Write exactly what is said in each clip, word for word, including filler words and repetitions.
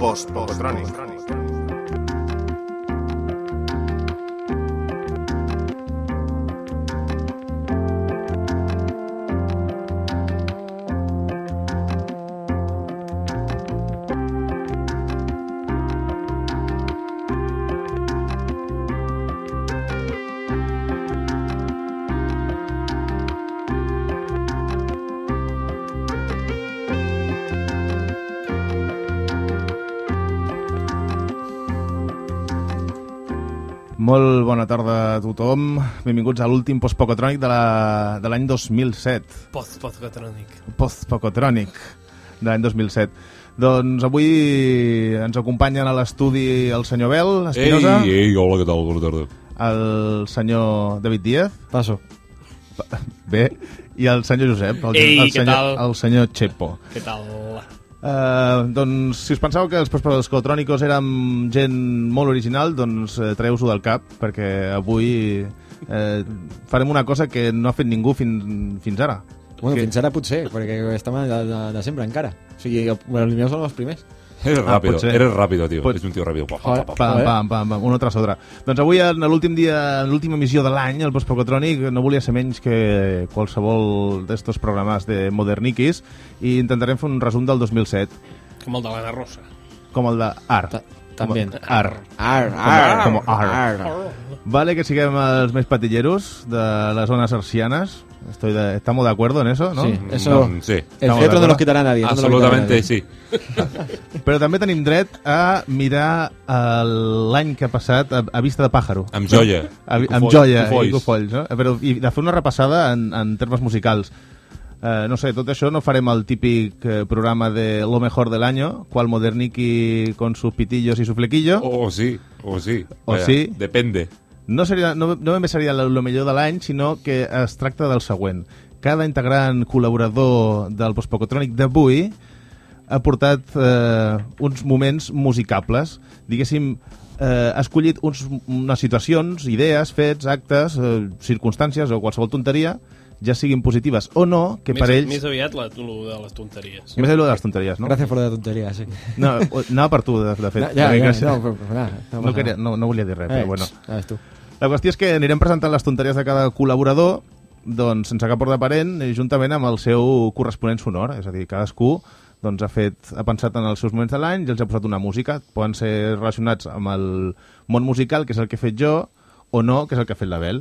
Post-Pocotrònic. Molt bona tarda a tothom. Benvinguts a l'últim Post-Pocotrònic de la, de l'any dos mil set. Post-Pocotrònic. Post-Pocotrònic de l'any dos mil set. Doncs avui ens acompanyen a l'estudi el senyor Bel Espinosa. Ei, ei, hola, què tal? Bona tarda. El senyor David Díaz. Passo. Bé. I el senyor Josep. El, Ei, el què senyor, tal? El senyor Chepo. Què tal? Uh, doncs si us pensàveu que els Post-Pocotrònicos érem gent molt original, doncs eh, treu-s'ho del cap, perquè avui eh, farem una cosa que no ha fet ningú fin, fins ara. Bueno, que... fins ara potser, perquè estem de, de, de sempre encara. O sigui, bueno, els meus són els primers. Eres Ah, rápido, potser. eres rápido, tío. Pot- Es un tío rápido. Pa, Joder. pa, pa, pa. Pam, pam, pam, pam, uno tras otra. Doncs avui, en l'últim dia, en l'última emissió de l'any, el Post-Pocotrònic no volia ser menys que qualsevol d'estos programes de Moderniquis, i intentarem fer un resum del dos mil set, Com el de l'Anna Rosa. com el de Ar. Ta- també. Com- Ar. Ar, Com- com ar. ar. Vale que siguem els més patilleros de les zones arcianes. Estoy de, estamos de acuerdo en eso, ¿no? Sí, eso. Mm, sí. El Estamos cetro de no acuerdo. nos quitará nadie. no nos lo quitará Absolutamente nadie. sí. Però també tenim dret a mirar el- l'any que ha passat a, a vista de pàjaro. Amb joia. A, I amb cofoll- joia cofolls. i cofolls, no? Però, i de fer una repassada en, en termes musicals. Eh, no sé, tot això no farem el típic eh, programa de lo mejor del año, cual Moderniki con sus pitillos y su flequillo. O sí, o sí. O Vaya, sí. Depende. No, seria, no, no només seria el millor de l'any, sinó que es tracta del següent. Cada integrant col·laborador del Post-Pocotrònic d'avui ha portat eh, uns moments musicables. Diguéssim, eh, ha escollit uns, unes situacions, idees, fets, actes, eh, circumstàncies o qualsevol tonteria, ja siguin positives o no, que més, per ells... Més aviat la, lo de les tonteries. Més aviat lo de les tonteries, no? Gracias por la tontería, sí. No, anava per tu, de, de fet. Ja, Perquè ja, gràcies- no, però, però, nada, no, no, pasa queria, nada. no, no volia dir res, Eh, però bueno. Ja ves tu. La qüestió és que anirem presentant les tonteries de cada col·laborador, doncs, sense cap ordre aparent, i juntament amb el seu corresponent sonor. És a dir, cadascú doncs, ha, fet, ha pensat en els seus moments de l'any i els ha posat una música. Poden ser relacionats amb el món musical, que és el que he fet jo, o no, que és el que ha fet l'Abel.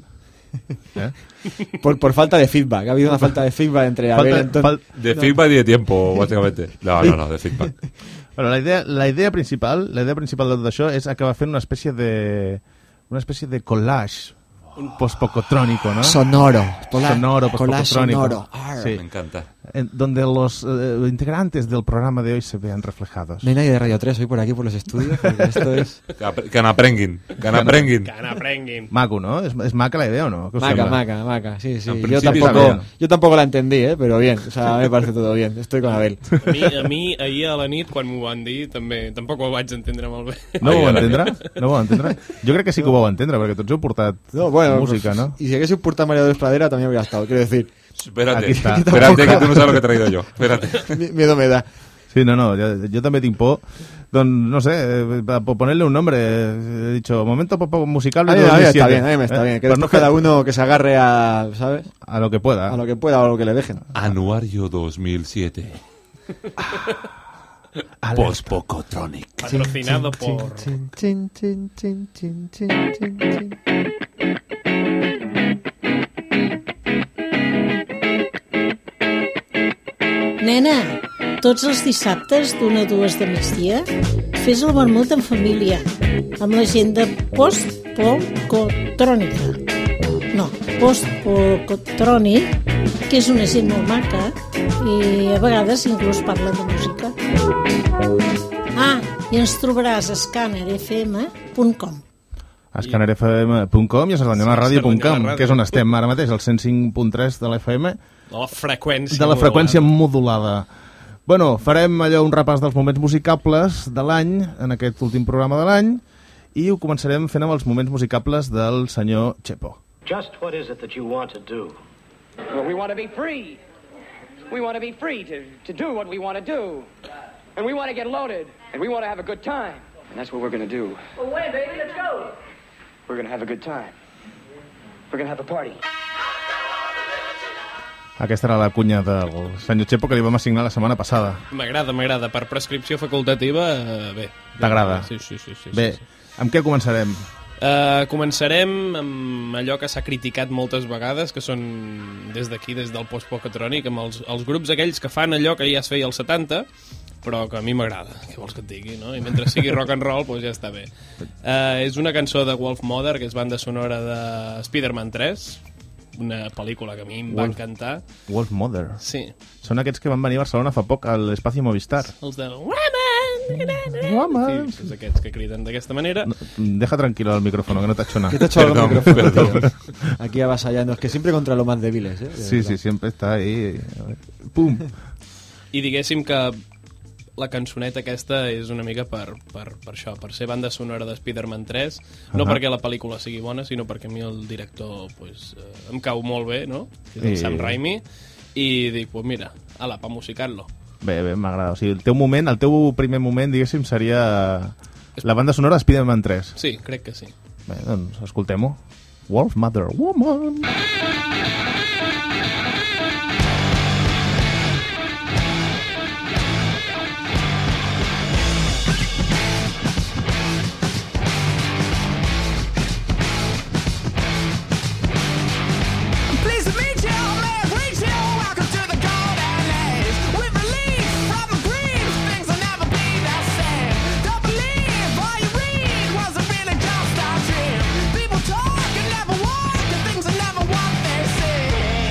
Eh? Por, por falta de feedback. Ha habido una falta de feedback entre Abel Falta, y Antonio. fal... De feedback y de tiempo, básicamente. No, no, no, de feedback. bueno, la, idea, la idea principal la idea principal de tot això és acabar fent una espècie de una espècie de collage post-pocotrònico, ¿no? Sonoro. Pola- Sonoro, collage post-pocotrònico. sonoro. Ar. Sí. Me encanta. En- donde los eh, integrantes del programa de hoy se vean reflejados. No hay nadie de Radio tres hoy por aquí por los estudios, porque esto es... Que, ap- que n'aprenguin. Que n'aprenguin. Que n'aprenguin. Maco, ¿no? ¿Es, es maca la idea o no? ¿Qué os Maca, sembla? maca, maca, sí, sí. En Yo principi tampoco, está bien. yo tampoco la entendí, ¿eh? Pero bien, o sea, me parece todo bien. Estoy con Abel. A mi, a mi ahir a la nit, quan m'ho van dir, també tampoc ho vaig entendre molt bé. No ho Ai, vau ara. entendre? No ho vau entendre? Jo crec que sí que ho vau entendre, perquè tots heu portat No, bueno, música, pues, ¿no? Y si hubiese portado María Dolores Pradera también hubiera estado, quiero decir, Espérate. Aquí está. Espérate, que tú no sabes lo que he traído yo. Espérate. mi- miedo me da. Sí, no, no, yo, yo también tinc por. Doncs, no sé, eh, para ponerle un nombre, eh, he dicho, momento pop musical A de mí, a mí dos mil siete. está bien, a mí me está ¿Eh? bien. Que Pues después no cada que- uno que se agarre a, ¿sabes? A lo que pueda. A lo que pueda o a lo que le dejen. Anuario dos mil siete. Alerta. Post-Pocotronic. Patrocinado por... Chin, chin, chin, chin, chin, chin, chin, chin. Nena, tots els dissabtes d'una a dues de migdia fes el vermut en família amb la gent de Post-Pocotrònica. No, Post-Pocotrònic, que és una gent molt maca i a vegades inclús parlen de música. Ah, i ens trobaràs a scanner f m punt com. a scanner f m punt com i a sardanyolaràdio punt com, Sardanyola que és on estem ara mateix, el cent cinc punt tres de la F M, De la freqüència. de la freqüència modulada. Bueno, farem allò un repàs dels moments musicables de l'any, en aquest últim programa de l'any, i ho començarem fent amb els moments musicables del senyor Chepo. Just what is it that you want to do? Well, we want to be free. We want to be free to, to do what we want to do. And we want to get loaded. And we want to have a good time. And that's what we're going to do. Well, when, baby? Let's go. We're going to have a good time. We're going to have a party. Aquesta era la cunya del senyor Chepo que li vam assignar la setmana passada. M'agrada, m'agrada. Per prescripció facultativa, eh, bé. T'agrada? Sí, sí, sí, sí. Bé, sí, sí. amb què començarem? Uh, començarem amb allò que s'ha criticat moltes vegades, que són des d'aquí, des del post-pocatrònic, amb els, els grups aquells que fan allò que ja es feia als setanta, però que a mi m'agrada, què vols que et digui, no? I mentre sigui rock and roll, doncs ja està bé. Uh, és una cançó de Wolf Mother, que és banda sonora de Spider-Man tres, una pel·lícula que a mi em va Wolf, encantar. Wolf Mother. Sí. Són aquests que van venir a Barcelona fa poc a l'Espacio Movistar. Els de... Woman! Sí, és aquests que criden d'aquesta manera. No, deja tranquilo el micrófono, que no te ha hecho nada. ¿Qué te ha hecho el Perdón, micrófono, perdón. tío? Aquí avasallando. Es que siempre contra los más débiles, ¿eh? De Sí, verdad. sí, siempre está ahí. Pum! I diguéssim que la cançoneta aquesta és una mica per, per, per això, per ser banda sonora de Spider-Man tres, no Uh-huh. perquè la pel·lícula sigui bona, sinó perquè a mi el director pues, eh, em cau molt bé, no? Que és el I- Sam Raimi, i dic, pues mira, ala, pa musicar-lo. Bé, bé, m'agrada. O sigui, el teu moment, el teu primer moment, diguéssim, seria la banda sonora de Spider-Man tres. Sí, crec que sí. Bé, doncs escoltem-ho. Wolf Mother Woman! Pleased to meet you, may I greet you. Welcome to the golden age. With relief from the dreams, things will never be the same. Don't believe all you read wasn't really just a dream. People talk and never walk, and things are never what they say.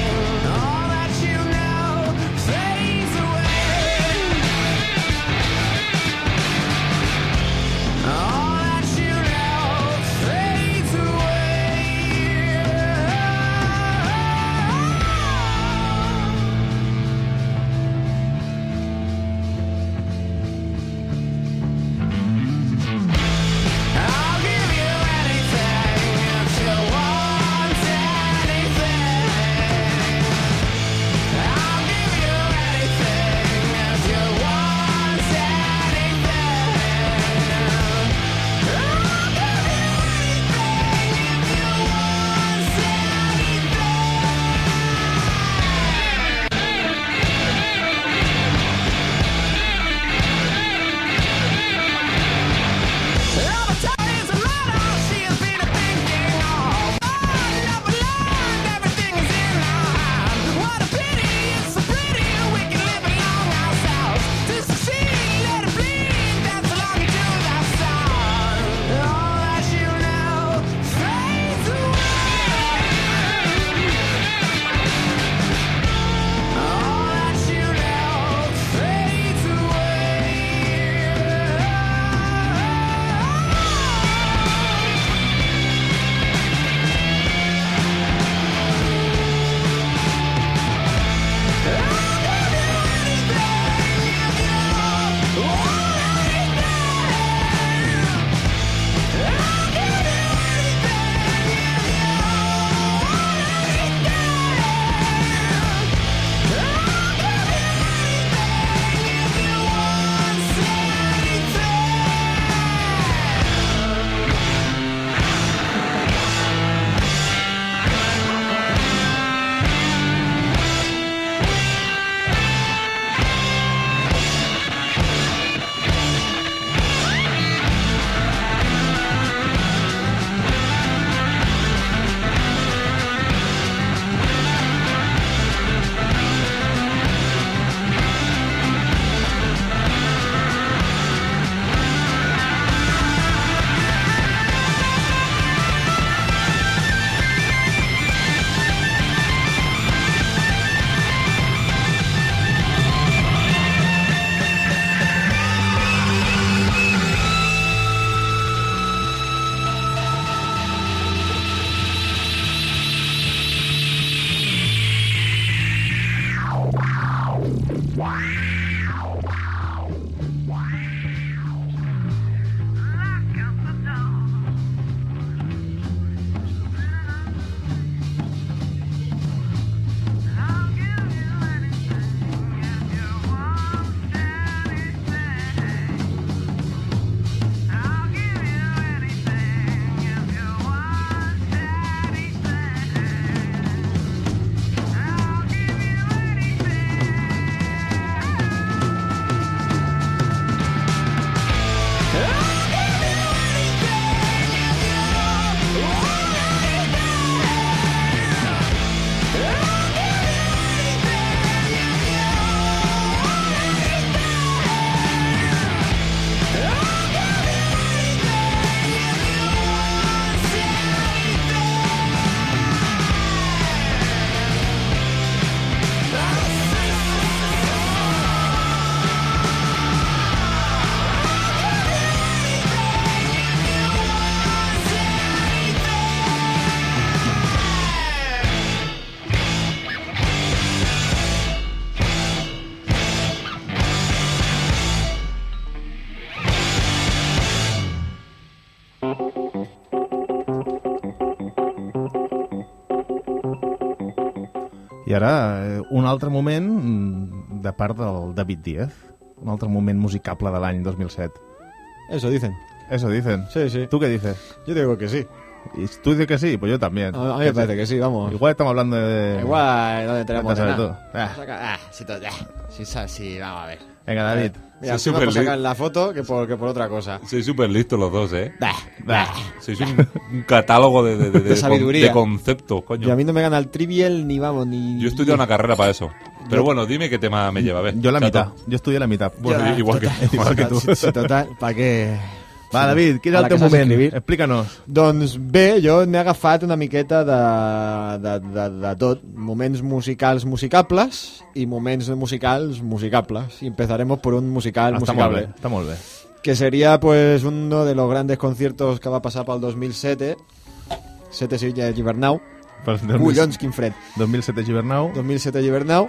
I ara, eh, un altre moment mm, de part del David Díaz. Un altre moment musicable de l'any dos mil set. Eso dicen. Eso dicen. Sí, sí. ¿Tú qué dices? Yo digo que sí. Y tú dices que sí, pues yo también. A, a mí me parece que sí, vamos. Igual estamos hablando de... Igual, no tenemos ¿Cuántas nada. sabes tú? Ah. Saca- Ah, sí, to- ah, sí, sa- sí, vamos a ver. Venga, David. Mira, Sí, sí, me súper sacar li- la foto que por, que por otra cosa. Sois súper listos los dos, ¿eh? Bah, Bah. Sois un, un catálogo de, de, de, De sabiduría. de conceptos, coño. Y a mí no me gana el trivial ni vamos ni... Yo he estudiado una carrera para eso. Pero Yo- bueno, dime qué tema me lleva, a ver. Yo la Chato. mitad. Yo estudié la mitad. Bueno, Ya, igual que, total, igual que tú. Sí, sí, total, ¿para què? Va, David, quin A és la el teu que saps moment? escribir. Explícanos. Doncs bé, jo m'he agafat una miqueta de, de, de, de tot. Moments musicals musicables i moments musicals musicables. Y empezaremos por un musical Està molt bé, musicable. està molt bé. Que sería pues uno de los grandes conciertos que va a pasar para el dos mil siete. Sete Sevilla Gibernau. Pel dos mil- Collons, quin fred. dos mil set de Gibernau. dos mil siete Gibernau.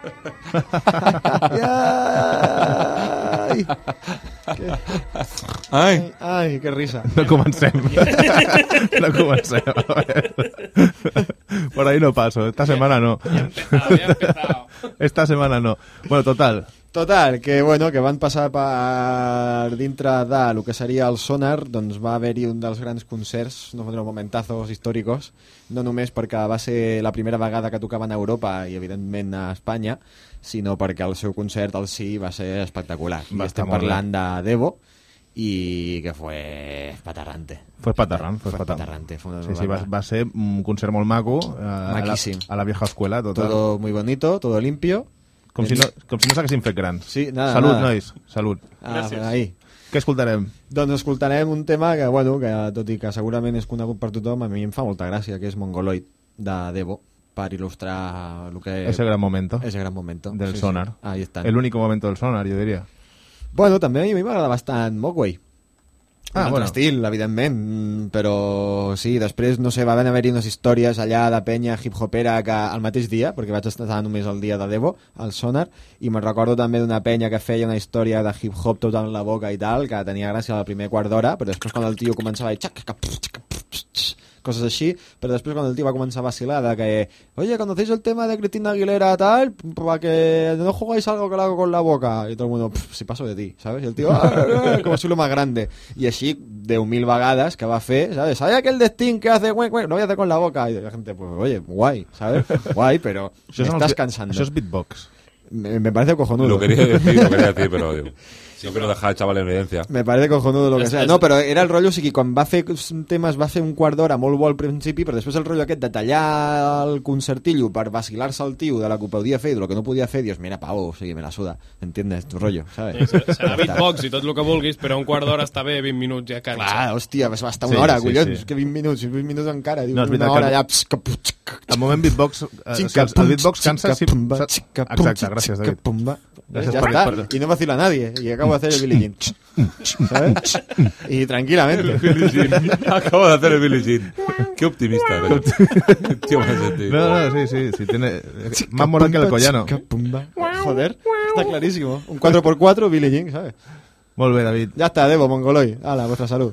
Ai, Ai, ai, que risa. No comencem. No comencem. A ver. Por ahí no paso. Esta semana no. Empezado, ya ha empezado. Esta semana no. Bueno, total. Total, que bueno, que van passar per dintre de lo que seria el Sonar, doncs va haver-hi un dels grans concerts, no fos momentazos històricos, no només perquè va ser la primera vegada que tocaven a Europa i evidentment a Espanya, sinó perquè el seu concert al sí va ser espectacular. Va I estar estem molt bé. parlant de Devo i que fue patarrante. Fue patarrán, fue Fue patarrán. patarrante. Fue una Sí, sí, va, verdad. va ser un concert molt maco. eh, A la, Maquíssim. a la vieja escuela, total. Todo muy bonito, todo limpio. Com si no, com si no s'haguessin fet grans. Sí, nada, Salut, nada. nois. Salut. Ah, ahí. Què escoltarem? Doncs escoltarem un tema que, bueno, que tot i que segurament és conegut per tothom, a mi em fa molta gràcia, que és Mongoloid, de Devo, per il·lustrar el que... Ese gran momento Ese gran momento. del Sí, sí. Sonar. Ahí estan. El único momento del Sonar, jo diria. Bueno, també a mi m'agrada bastant Mogwai. Ah, un altre bueno. estil, evidentment, mm, però sí, després, no sé, van haver-hi unes històries allà de penya hip-hopera que al mateix dia, perquè vaig estar només el dia de Devo, al Sonar, i me'n recordo també d'una penya que feia una història de hip-hop tot en la boca i tal, que tenia gràcia al primer quart d'hora, però després quan el tio començava a dir xac, xac, xac, xac, coses així, però després quan el tio va començar a vacilar de que, oye, ¿conocéis el tema de Cristina Aguilera tal? Para que no jugáis algo que lo hago con la boca. Y todo el mundo, "Pff, si paso de ti, ¿sabes? Y el tío, "Ah, ah", como si lo más grande. Y així, deu mil vegades que va fer, ¿sabes? ¿Sabes aquel de Sting que hace, güey, güey, lo voy a hacer con la boca? Y la gente, pues, oye, guay, ¿sabes? Guay, pero Això me són estás els- cansando. Això és beatbox. Me, me parece cojonudo. Lo quería decir, lo quería decir, pero digo, no quiero dejar al chaval en evidencia. Me parece cojonudo lo que Es- sea. es- No, però era el rotllo, o sigui, quan va fer temes va fer un quart d'hora molt bo al principi, però després el rotllo aquest de tallar el concertillo per vacilar-se el tio de la que podia fer i de lo que no podia fer, dius, mira, pavo, o sigui, me la suda, entiendes, tu rollo, Sí, ¿sabes? serà- serà beatbox i tot el que vulguis, però un quart d'hora està bé, vint minuts ja cansa. Clar, hòstia, va estar Sí, una hora, sí, collons, sí. que vint minuts, vint minuts encara, diu, No, és una veritat hora que- allà, pss, que, pss, El moment beatbox... Eh, o sigui, el, el beatbox cansa... Si, pumba, sa- xica, pum, Exacte, gràcies, xica, David. pumba. Gràcies ya per- está, per- y no vacila a nadie, y acabo de hacer el Billie Jean, ¿sabes? Y tranquilamente. Billie Jean. Acabo de hacer el Billie Jean. Qué optimista eres. Tío, me sentí. No, no, sí, sí, sí tiene... Más moral que el Collano. Chica, pumba. Joder, está clarísimo. Un cuatro por cuatro, Billie Jean, ¿sabes? Molt bé, David. Ya está, Devo, Mongoloid. Hala, vuestra salud.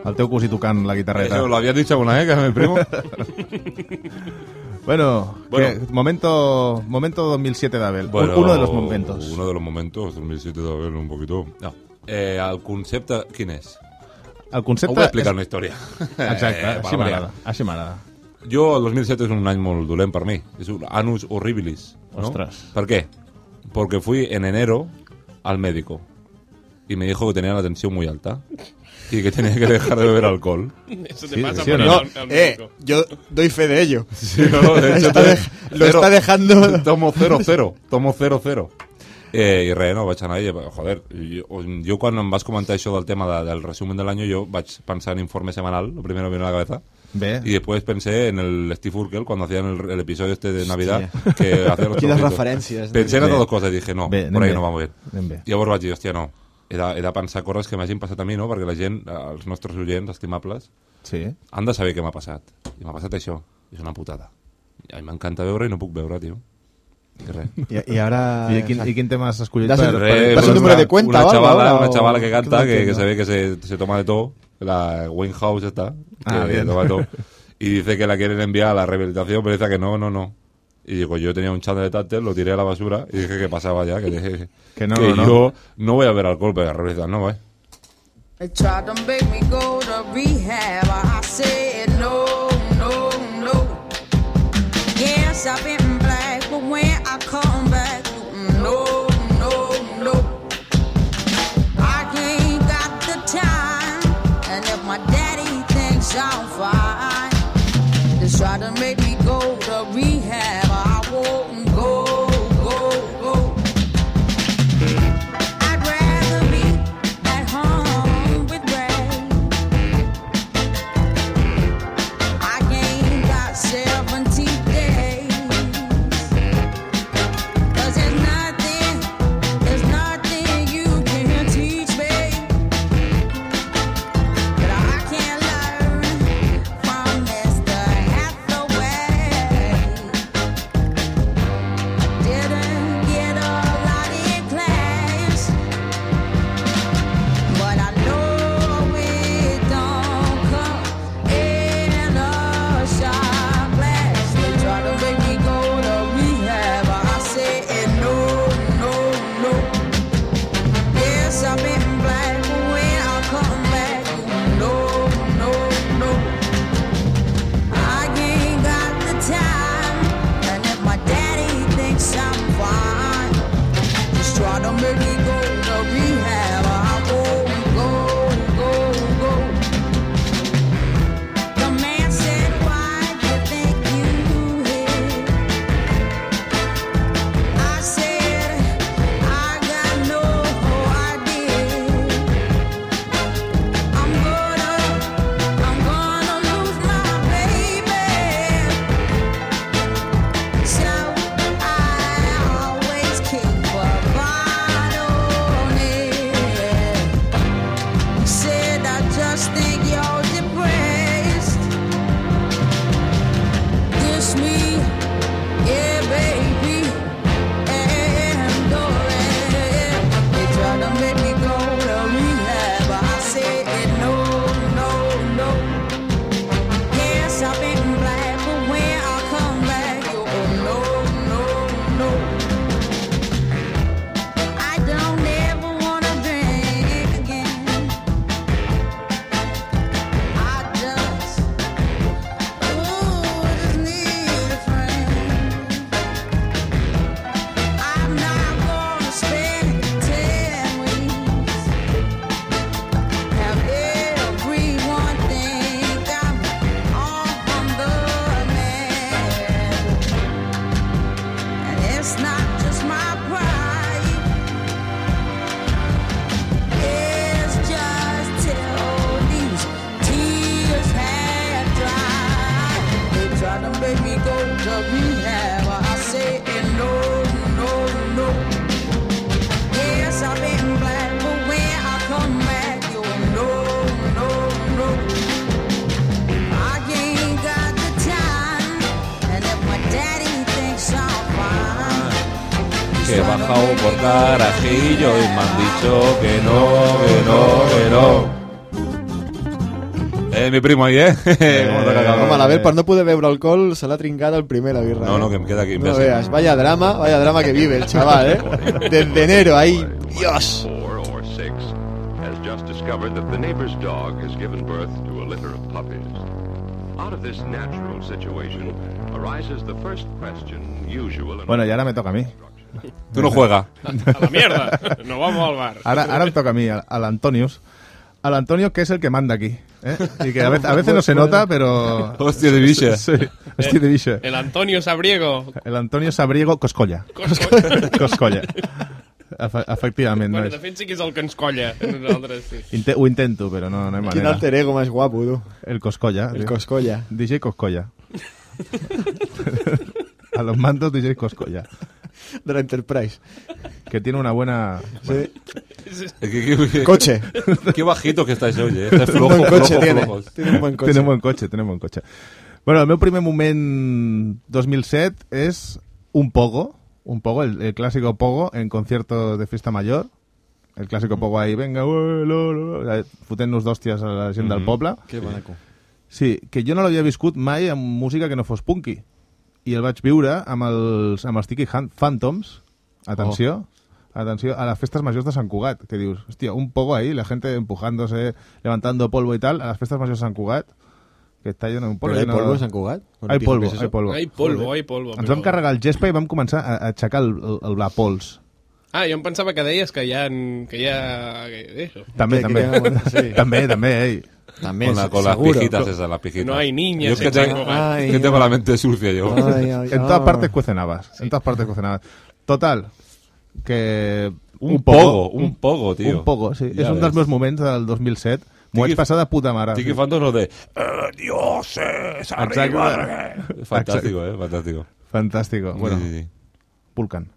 El teu cosí tocant la guitarreta. Eso lo habías dicho alguna vez, que es mi primo. Bueno, Bueno. ¿qué? momento momento dos mil siete de Abel. Bueno, Uno de los momentos. Uno de los momentos, dos mil siete de Abel, un poquito... No. Eh, el concepte, quin és? El concepte... Ho vull explicar és... una història. Exacte, Eh, així va, m'agrada. Així m'agrada. Jo, el dos mil set és un any molt dolent per mi. És un anus horribilis. ¿no? Ostras. ¿Por qué? Porque fui en enero al médico y me dijo que tenía la tensión muy alta y que tenía que dejar de beber alcohol. Eso te Sí, pasa sí, por ¿o ir no? al- al Eh, médico. yo doy fe de ello. Sí, no, de hecho, Está te- dej- lo cero. está dejando... Tomo cero, cero. Tomo cero, cero. Eh, I res, no, vaig anar i, joder, jo, jo quan em vas comentar això del tema de, del resumen del año, jo vaig pensar en informe semanal, lo primero que me vino a la cabeza. Bé. Y después pensé en el Steve Urkel cuando hacían el, el episodio este de Navidad que hacía los Quines trocitos. referències. Pensé en Bé. totes les coses i dije, no, Bé, por ahí anem no bé. vamos bien. Anem bé. I llavors vaig dir, hòstia, no, he de, he de pensar coses que m'hagin passat a mi, no? Perquè la gent, els nostres oients estimables, Sí. han de saber què m'ha passat. I m'ha passat això. És una putada. I a mi m'encanta veure i no puc veure, tio. I res. Y, y ahora... I quin, i quin tema has escollit? Das el- per- Res, ¿Das pues un número una- de cuenta una o algo chavala, ahora, una o- chavala que canta, no que, que entiendo? se ve que se, se toma de todo, la Winehouse está, que Ah, bien. toma de todo, y dice que la quieren enviar a la rehabilitación, pero dice que no, no, no. Y digo, yo tenía un chándal de táctel, lo tiré a la basura y dije que pasaba ya, que, dije, Que no, que no, no. yo no voy a ver alcohol, pero la rehabilitación no, ¿eh? They tried to make me go to rehab. I said no, no, no. Yes, I've been black, but when I come back, no, no, no. I ain't got the time, and if my daddy thinks I'm fine, they try to make me go to rehab. I won't go, go, go. I'd rather be at home with Ray. I ain't got seventy days. 'Cause there's nothing, there's nothing you can teach me that I can't learn from Mister Hathaway. Didn't get a lot in class, but I know it don't come in a shot glass. They try to make me go to rehab. I said no, no, no. Yes, I've been black, but when I come back, no, no, no. I ain't got the time, and if my daddy thinks I'm fine, just try to make me go to rehab. I won't go, go, go. The man said, why do you think you hit? I said, I got no idea. I'm gonna, I'm gonna lose my baby. So I always keep a bottle on it. Said I just think you're depressed. Diss me, yeah, baby, and go ahead. They try to make me go to rehab. I said no, no, no. Yes, I've been black, but when I come back, you go no, no, no. I don't ever wanna drink again. I just, ooh, just need a friend. I'm not gonna spend ten weeks. Have everyone think I'm off from the man. And it's not just my pride. It's just till these tears have dried. They try to make me go to rehab. I say no, no, no. Yes, I've been black, but when I come back, you no, no, no. I ain't got the time, and if my daddy thinks I'm fine, Que he bajado por carajillo y me han dicho que no, que no, que no. Eh, mi primo ahí, eh? eh Home, l'Abel, per no poder beure alcohol, se l'ha trincat el primer, la birra. No, eh? no, que em queda aquí. No veas, vaya drama, vaya drama que vive el chaval, ¿eh? Desde enero, ahí, Dios. Four or six has just discovered that the neighbor's dog has given birth to a litter of puppies. Out of this natural situation arises the first question usual. Bueno, y ahora me toca a mí. Tú no juegas. A la mierda, no vamos al bar. Ahora, ahora me toca a mí, al, al Antonius. Al Antonio, que es el que manda aquí. ¿eh? Y que a veces, a veces no se nota, pero... Hostia de biche. Sí, hostia de biche. El Antonio Sabriego. El Antonio Sabriego Coscolla. Coscolla. Coscolla. Efe efectivament. Bueno, No de és... fet sí que és el que ens colla. Nosaltres, sí. Inte ho intento, però no, no hay Quin manera. alter ego más guapo, tú. El Coscolla. El tío. Coscolla. D J Coscolla. A los mandos D J Coscolla. De la Enterprise. Que tiene una buena... Sí. ¿Qué, qué, qué, Coche. Qué bajito que estáis hoy, eh? Estáis Un flojo, buen coche flojo, tiene. flojos. Tiene un buen coche. Tiene un buen cotxe, tiene un buen cotxe. Bueno, el meu primer moment dos mil set és un pogo, un pogo, el, el clásico pogo en concierto de fiesta mayor. El clásico pogo ahí, venga, ué, lo, lo, fotent-nos d'hòsties a la gent del poble. Que maco. Sí, que jo no l'havia viscut mai amb música que no fos punky. I el vaig viure amb els, amb els Tiki Han- Phantoms, atenció, oh. atenció, a las fiestas mayores de San Cugat, que dius, hostia, un poco ahí, la gente empujándose, levantando polvo y tal, a las fiestas mayores de San Cugat, que està lleno un polvo. Però hi ha lleno... polvo en Sant Cugat? Hay polvo, hay polvo. Hay polvo, hay polvo. Ens vam carregar el gespa i vam començar a, a aixecar el, el, el la pols. Ah, jo em pensava que deies que hi ha... Que hi ha... Que, això. També, Que- també. que bueno, sí. també, també, ei. También, Con, la, con las seguro. pijitas esas, las pijitas. No hay niñas Yo es que, en tengo, San Cugat. Ay, que tengo la mente sucia yo. Ay, ay, En ay. todas partes cuecen habas. En todas partes cuecen habas. Total, que... Un pogo, un pogo, tío. Un pogo, sí. Ja és un ves. dels meus moments del dos mil set. M'ho Tiki- vaig passar de puta mare. Tiki Phantom lo de eh, dioses arriba. Fantástico, eh, fantástico. Fantástico. Bueno, Sí, sí, sí. Vulcan.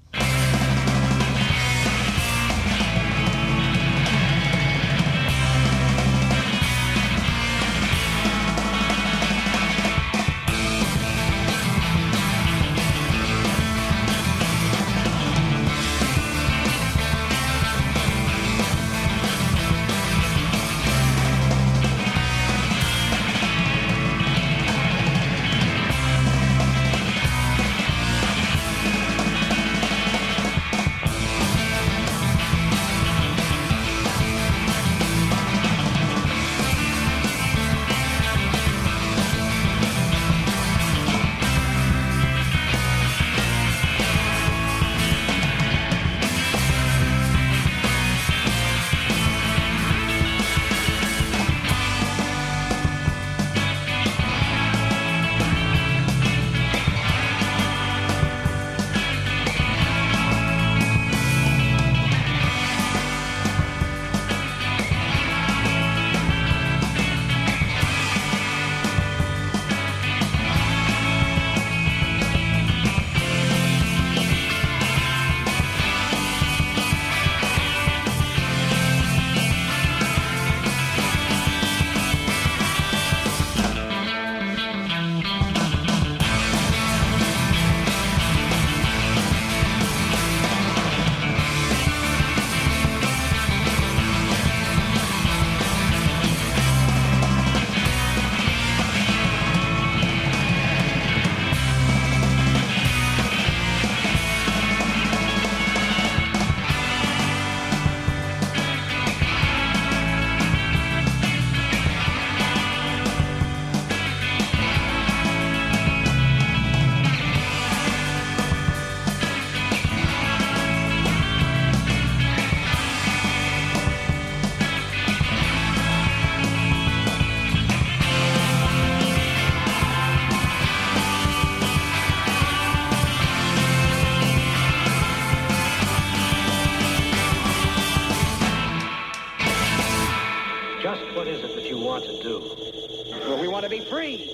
Just what is it that you want to do? Well, we want to be free.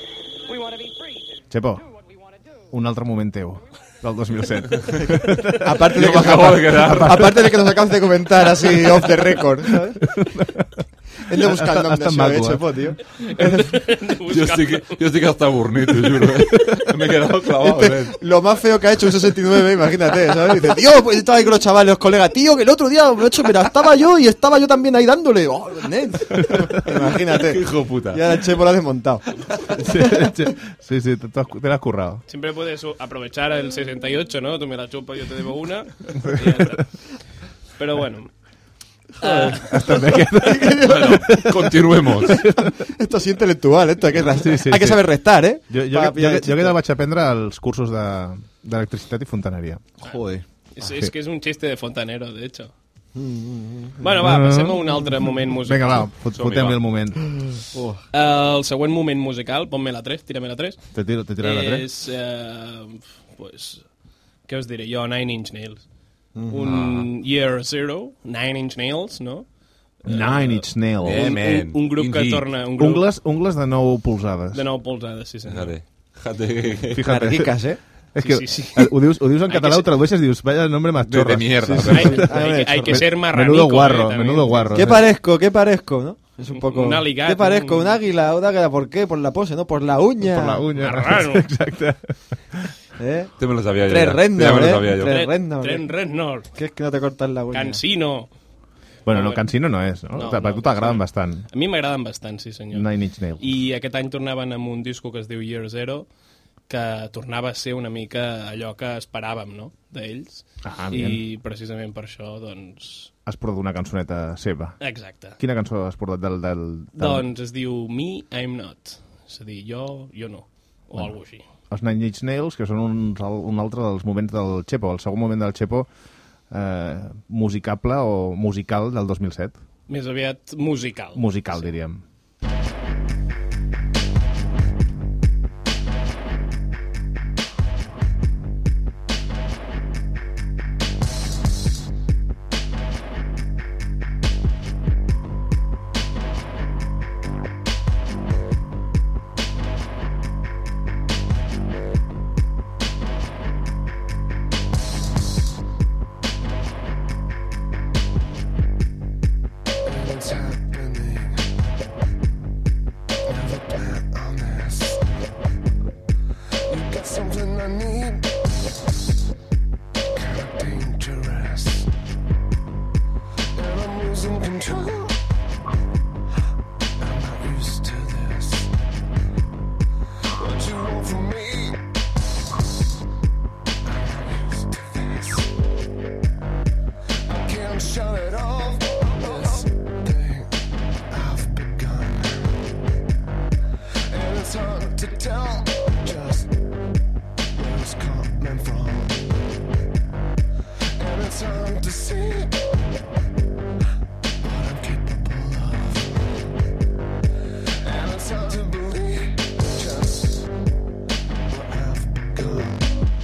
We want to be free. Chepo, un altre moment teu, del dos mil set. Aparte de, Yo que, me acabo de quedar. aparte de que nos acabas de comentar así off the record, ¿sabes? Hem de buscar el nom Està d'això, maco, eh, eh? Chepo, tio. Jo estic, jo estic hasta avornit, te juro. Eh? Me he quedado clavado. Este, lo más feo que ha hecho un sesenta y nueve, imagínate, ¿sabes? Dice, tío, pues estaba ahí con los chavales, los colegas, tío, que el otro día, hecho, mira, estaba yo y estaba yo también ahí dándole. Oh, net. Imagínate. Hijo puta. Ya el Chepo lo ha desmontado. Sí, sí, te, te lo has currado. Siempre puedes aprovechar el sesenta y ocho, ¿no? Tú me la chupas, yo te debo una. Y ya está. Pero bueno. Uh, Hasta que... Bueno, continuemos. Esto es intelectual, esto hay que, Sí, sí, hay que sí. saber restar, eh? Jo, jo, Pa jo, pillar jo, el jo que xiste. vaig aprendre els cursos de- d'electricitat de, i fontaneria. Joder. es, Sí. es que es un chiste de fontanero, de hecho. Bueno, va, passem a un altre moment musical. Vinga, va, fot- Som-hi, fotem-li va. el moment. Oh. Uh, el següent moment musical, ponme la tres, tírame la tres. Te tiro, te tiraré la tres. És, uh, pues, què us diré jo? Nine Inch Nails. Un Year Zero, Nine Inch Nails, no? Nine Inch Nails. Bien, Un, man. un, un grup que Indeed. torna... Un grup Ungles, ungles de nou polzades. de nou polzades, sí senyor. Fíjate. Fíjate. Fíjate. Ricas, eh? És Sí, que sí, sí. eh, ho dius, ho dius en Hay que català, ser- ho tradueixes i dius, vaya nombre más De, chorras. de mierda. Sí, sí, Hay, sí. hay que, hay que ser marranico. Menudo guarro, eh, también. menudo guarro. ¿Qué parezco? ¿Qué parezco? ¿No? Es un poco... Un aligato, ¿Qué parezco? un- ¿Un águila? ¿Un águila? ¿Por qué? Por la pose, ¿no? Por la uña. Por la uña. Marrano. Exacte. ¿Eh? Te me lo sabía yo. Tres ya. Reznor, Ya me lo eh. sabía yo. Tres Tren, Reznor. Tren Reznor. ¿Qué es que no te cortas la uña? Cansino. Bueno, no, Bueno. Cansino no és, no? No, O sigui, per no, tu t'agraden sí. bastant. A mi m'agraden bastant, sí senyor. Nine Inch Nails. I aquest any tornaven amb un disco que es diu Year Zero, que tornava a ser una mica allò que esperàvem, no?, d'ells. Ah, I bien. precisament per això, doncs... Has portat una cançoneta seva. Exacte. Quina cançó has portat del... del, del... Doncs es diu Me, I'm Not. És a dir, jo, jo no. O Bueno. alguna així. Els Nine Inch Nails, que són un, un altre dels moments del Chepo, el segon moment del Chepo eh, musicable o musical del dos mil set. Més aviat musical. Musical, sí. Diríem. It's happening. Never plan on this. You got something I need. Kinda dangerous. And I'm losing control. I'm not used to this. What you want from me? I'm not used to this. I can't shut it off. This thing I've begun, and it's hard to tell just where it's coming from, and it's hard to see what I'm capable of, and it's hard to believe just what I've begun.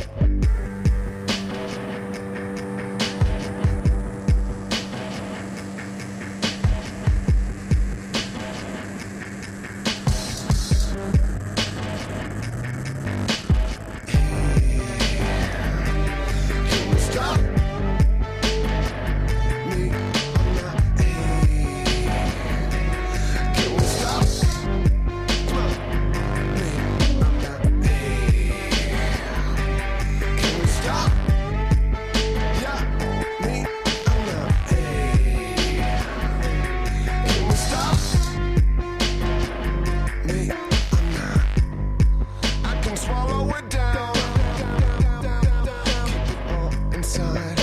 Can you stop me? I'm not here. Can we stop? Come on. Me, I'm not here. Can we stop? Yeah, me, I'm not here. Can we stop? Me, I'm not. I can swallow it down. Keep it all inside.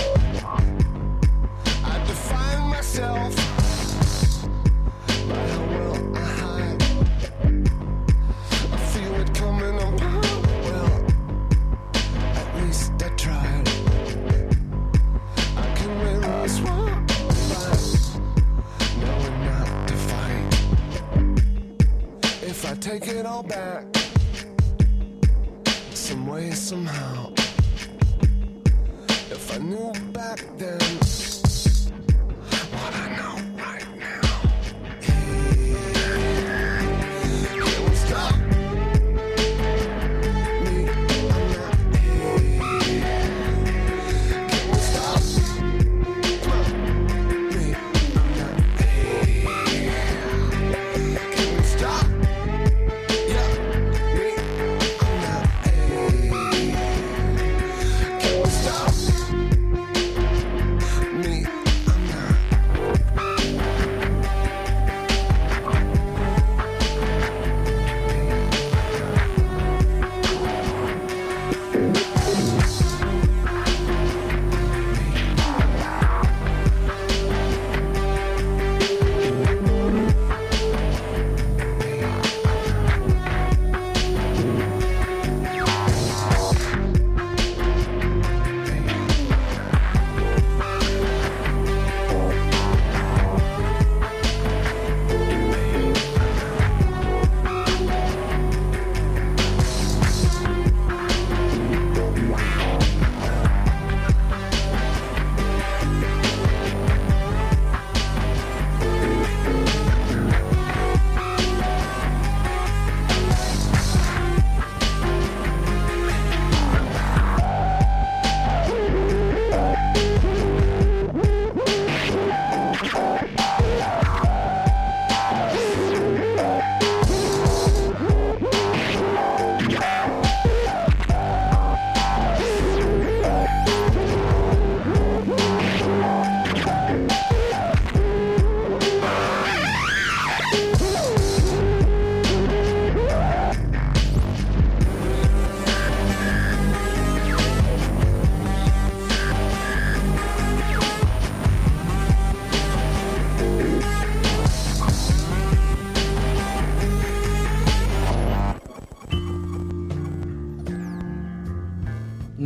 I define myself by how well I hide. I feel it coming upon. Well, at least I tried. I can win this war by knowing not to fight. If I take it all back, some way, somehow. If I knew back then what I know right now. Can we stop? Me, I'm not here. Can we stop? Come on. Me, I'm not here.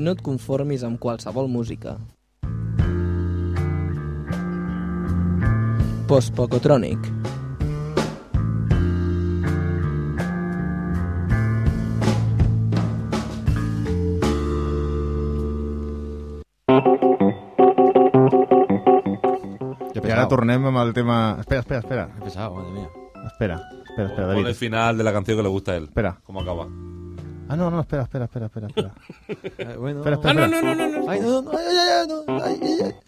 No et conformis amb qualsevol música. Post-Pocotrònic. I ara tornem amb el tema... Espera, espera, espera. He pesado, madre mía. Espera, espera, espera, Pon David. el final de la canción que le gusta a él. Espera. ¿Cómo acaba? Ah, no, no, espera, espera, espera, espera. espera. Eh, bueno. Espera, espera, Ah, no, espera. no, no, no, no. Ay, no, no, ay, ay, ay, no, ay, ay, ay.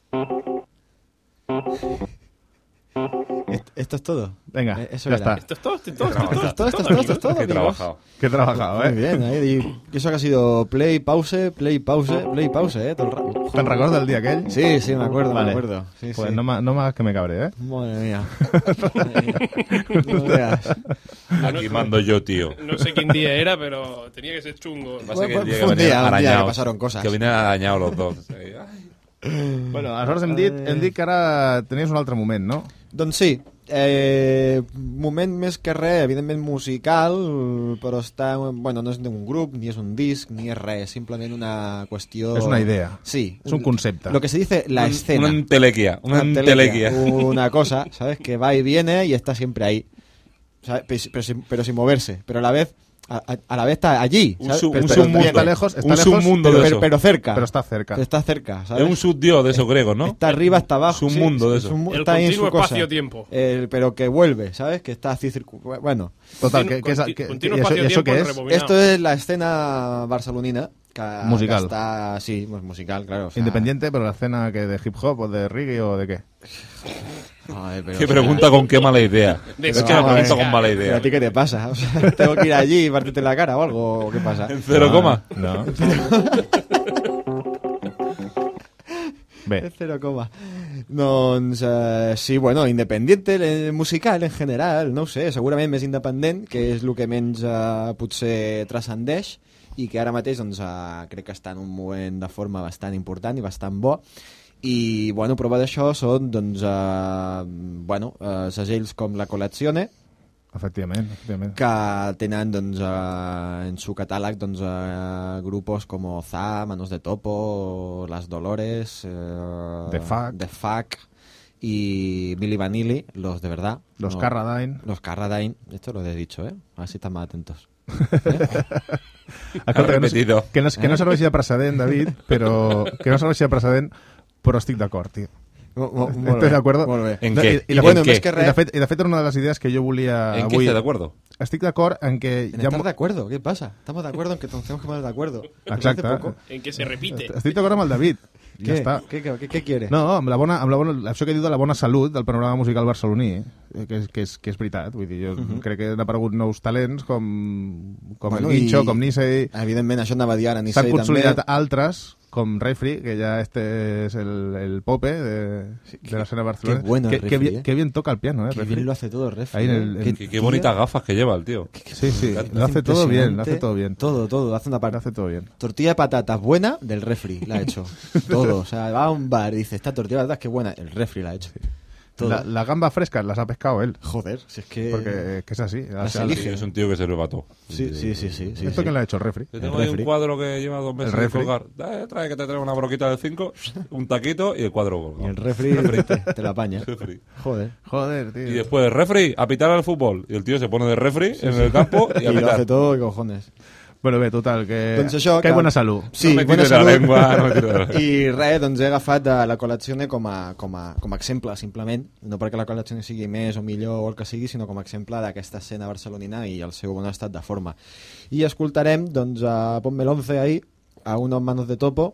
Est- Esto es todo. Venga, Eh, eso ya era. está. Esto es todo, esto es todo, esto es Esto es todo, todo, esto es todo, esto es todo, Que he amigos. trabajado. Que he trabajado, Muy ¿eh? bien, ¿eh? Y eso que ha sido play, pause, play, pause, play, pause, ¿eh? Todo el rato. ¿Te'n recordes del dia aquell? Sí, sí, me acuerdo, Vale. me acuerdo. Sí, Pues sí. no me, no me hagas que me cabre, ¿eh? Madre mía. Madre mía. No veas. Aquí mando yo, tío. No sé quin dia era, però tenia que ser chungo. Va ser que el día Fue que un venían día, un día que arañados. pasaron cosas. Que venían arañados los dos. Bueno, aleshores hem dit, hem dit que ara tenies un altre moment, no? Doncs sí, eh, moment més que res, evidentment musical, però està, bueno, no és un grup, ni és un disc, ni és res, simplement una qüestió... És una idea. Sí. És un concepte. Lo que se dice la Un- escena. Una entelequia. Una entelequia. Una cosa, ¿sabes? Que va y viene y está siempre ahí. ¿Sabes? Pero, pero sin, pero sin moverse. Pero a la vez... A, a- a la vez está allí, Un ¿sabes? sub- Pero- un pero submundo. Está lejos, está Un lejos, submundo pero, de pero, eso. pero cerca. Pero está cerca. Pero está cerca, ¿sabes? Es un subdios de esos griegos, ¿no? Está arriba, está abajo. Es un sí, mundo de es eso. un mu- El está ahí en su continuo cosa. espacio-tiempo. El- pero que vuelve, ¿sabes? Que está así circu... Bueno, Total, Continu- que, que és, conti- que, continuo i això, i això espacio-tiempo què és? rebobinado. esto es la escena barcelonina. Que, Musical. que está, sí, pues musical, claro. O sea, Independiente, pero la escena que de hip hop o de reggae o de qué? Joder, pero, Qué o sea, pregunta con qué mala idea. De Es que la no, pregunta es- con mala ¿pero idea. a ti qué te pasa? O sea, ¿tengo que ir allí y partirte la cara o algo? ¿O qué pasa? En cero coma. No. Bé, Es cero coma. Doncs, eh, sí, bueno, independiente, eh, musical en general, no ho sé, segurament més independent, que és el que menys eh, potser transcendeix i que ara mateix doncs, eh, crec que està en un moment de forma bastant important i bastant bo. I, bueno, prova d'això són, doncs, eh, bueno, eh, segells com la Colazione, efectivament, efectivament. que tenen doncs, eh, en su catàleg doncs, eh, grupos como Za, Manos de Topo, Las Dolores, eh, The Fuck. The Fuck y Milli Vanilli, los de verdad. Los No, Carradine. Los Carradine, esto lo he dicho, ¿eh? A ver si están más atentos. Escolta, que no, repetido. que, no, que no serveixi de precedent, David, però que no serveixi de precedent, però estic d'acord, tio. Mo- mo- molt Estoy bé, de acuerdo. molt bé. ¿En No, qué? I, i, de, bueno, fet, més que i, de res- fet, I de fet era una de les idees que jo volia ¿En qué avui... estás de acuerdo? Estic d'acord en que... En hi ha estar mo- de acuerdo, ¿qué pasa? Estamos de acuerdo en que nos tenemos que poner de acuerdo. Exacte. Hace poco. En què se repite. Estic d'acord amb el David. I ¿Qué? Ja està. ¿Qué, qué, qué, qué quiere? No, amb la bona, amb la bona, això que diu de la bona salut del panorama musical barceloní, eh, que, és, que, és, que és veritat. Vull dir, jo uh -huh. crec que han aparegut nous talents com, com Bueno, el Guincho, i- com Nisei. Evidentment, això anava a dir ara, ni S'han sé consolidat també. altres, com Refri, que ja este és el, el pope de, de la escena barcelonesa. qué bueno que, Refri, que, bien, eh. que bien toca el piano, eh, Qué Refri. bien lo hace todo, Refri. Ahí en ¿eh? el- Qué en- Qué, qué tío. bonitas gafas que lleva el tío. Sí, sí, Lo lo hace todo bien, lo impresionante. hace todo bien. Todo, todo, hace una Lo parte. hace todo bien. Tortilla de patatas buena del refri, la ha hecho. Todo, o sea, va a un bar y dice, esta tortilla de patatas que buena, el refri la ha hecho. Todo. La, las gambas frescas las ha pescado él. Joder, si es que... Porque que es así. O Las sea, elige. Sí, es un tío que se lo va todo. Sí, sí, sí, sí. sí, ¿Esto sí. quién lo ha hecho? El Refri. Yo tengo El ahí un refri. cuadro que lleva dos meses El de refri. colgar. Eh, trae que te traiga una broquita del cinco, un taquito y el cuadro Y colgado. el refri te, te la apaña. Refri. Joder. Joder, tío. Y después de refri, a pitar al fútbol. Y el tío se pone de refri en el campo y Y a lo pitar. hace todo de cojones. Bueno, bé, total, que, Doncs això, que que- hay buena salud. Sí, no me buena tires la salut. lengua, no me tires la lengua. I res, doncs he agafat eh, la Colazione com a, com, a, com a exemple, simplement. No perquè la Colazione sigui més o millor o el que sigui, sinó com a exemple d'aquesta escena barcelonina i el seu bon estat de forma. I escoltarem, doncs, a Ponme el once ahí, a unos Manos de Topo,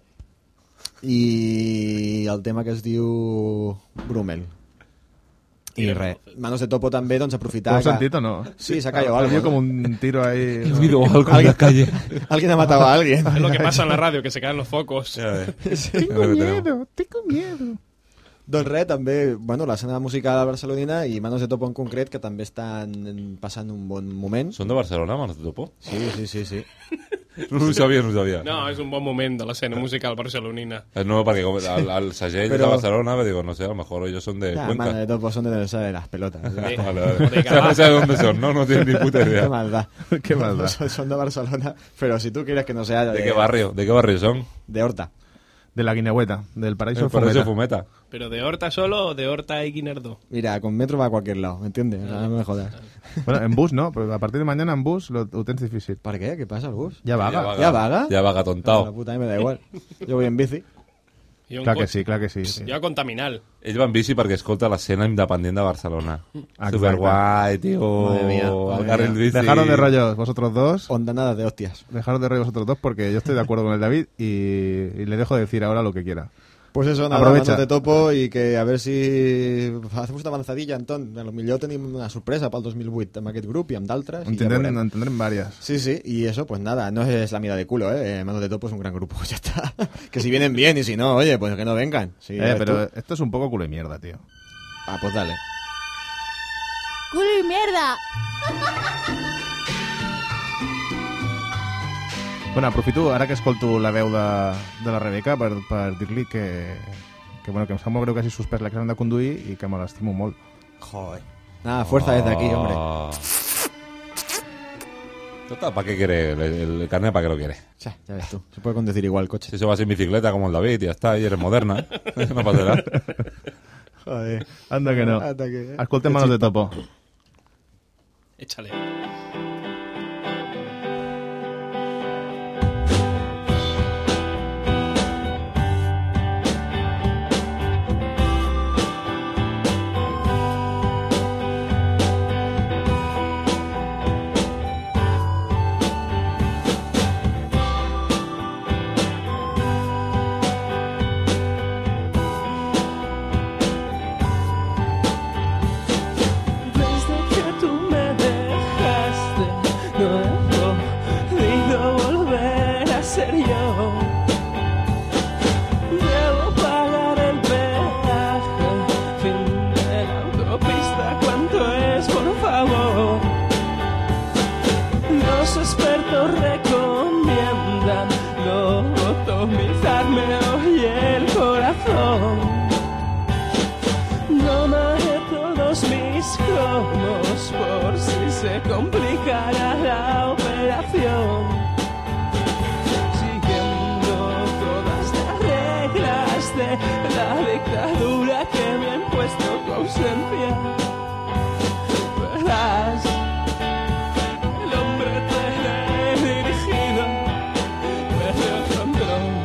i el tema que es diu Brumel. I res. Manos de Topo també, doncs, aprofitar... ¿Lo has que- sentido o no? Sí, se ha caído Ha algo. habido ¿no? como un tiro ahí. He oído algo en la calle. Alguien ha matado a alguien. Es lo que pasa en la radio, que se caen los focos. Ya ves. Tengo miedo, tengo miedo. Doncs res, també, bueno, l'escena musical barcelonina i Manos de Topo en concret, que també estan passant un bon moment. ¿Son de Barcelona, Manos de Topo? Sí, sí, sí, sí. No ho sabia, no ho sabia. No, és un bon moment de l'escena musical barcelonina. No, perquè com el, el segell Però- de Barcelona, me digo, no sé, a lo mejor ellos son de Ya, Cuenca. mano de topo son de donde de las pelotas. Vale, Sí. vale. O de O sea, no sé de dónde son, ¿no? No tienen ni puta Qué idea. maldad. Qué maldad. Son, son de Barcelona, pero si tú quieres que no sea de... ¿De qué barrio? ¿De qué barrio son? De Horta. De la Guinehueta, del Paraíso El Paraíso Fumeta. Fumeta. ¿Pero de Horta solo o de Horta y Guinardó? Mira, con metro va a cualquier lado, ¿me entiendes? O sea, no me jodas. Bueno, en bus no, pero a partir de mañana en bus lo, ho tens difícil. ¿Para qué? ¿Qué pasa el bus? Ya vaga. vaga. ¿Ya vaga? Ya vaga La tontao. puta, a mí me da igual. Yo voy en bici. Jo en Clar que cotxe. sí, clar que sí. sí. Jo a Contaminal. Ell va en bici perquè escolta l'escena independent de Barcelona. Exacte. Superguai, tio. Madre mía, madre El carril mía. bici. Dejaros de rollos vosotros dos. Ondanadas de hostias. Dejaros de rollos vosotros dos porque yo estoy de acuerdo con el David y, y le dejo decir ahora lo que quiera. Pues eso, nada, Aprovecha. manos de topo i que a veure si hacemos una avanzadilla, Anton. A lo millor tenim una sorpresa pel dos mil vuit amb aquest grup i amb d'altres. En i ja tendrem, veurem. en tendrem varias. Sí, sí, y eso, pues nada, no es la mira de culo, ¿eh? Eh, Manos de Topo es un gran grupo, ya está. Que si vienen bien y si no, oye, pues que no vengan. Sí, Eh, ya ves pero tú. esto es un poco culo y mierda, tío. Ah, pues dale. ¡Culo y mierda! Bueno, aprofito ara que escolto la veu de, de la Rebeca per, per dir-li que, que, bueno, que em sap molt greu que hagi suspès l'examen de conduir i que me l'estimo molt. Joder. Nada, fuerza desde aquí, hombre. Ah. Total, ¿para qué quiere? El, el carnet, ¿para qué lo quiere? Ya, ya ves tú. Se puede conducir igual el coche. Si eso va sin bicicleta como el David y ya está, y eres moderna. No pasa nada. Joder. Anda que no. Anda que- Escoltem Manos de Topo. Échale. Desde que tú me dejaste, no he podido volver a ser yo. Debo pagar el peaje, fin de la autopista, ¿cuánto es, por favor? Los expertos recomiendan lobotomizarme hoy el corazón. Domaré todos mis cromos por si se complicara la operación. Siguiendo todas las reglas de la dictadura que me ha impuesto tu ausencia. Verás, el hombre teledirigido perdió el control.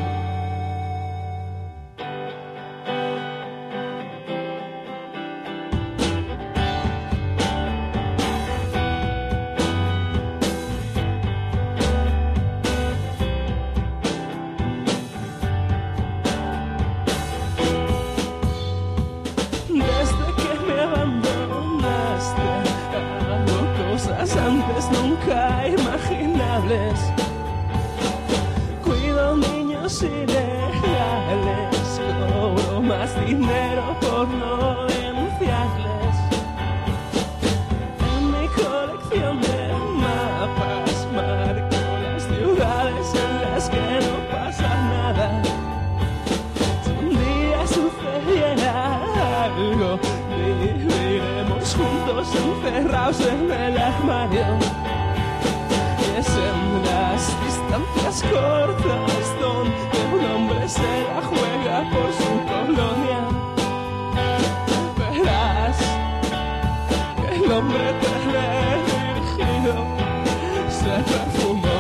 Desde que me abandonaste, hago cosas antes nunca imaginables. Cuido niños ilegales, cobro más dinero por no denunciarles. En mi colección de mapas marco las ciudades en las que no pasa nada. Si un día sucediera algo, viviremos juntos encerrados en el armario. Y es en las distancias cortas donde un hombre se la juega por su colonia. Verás que el hombre teledirigido se perfumó.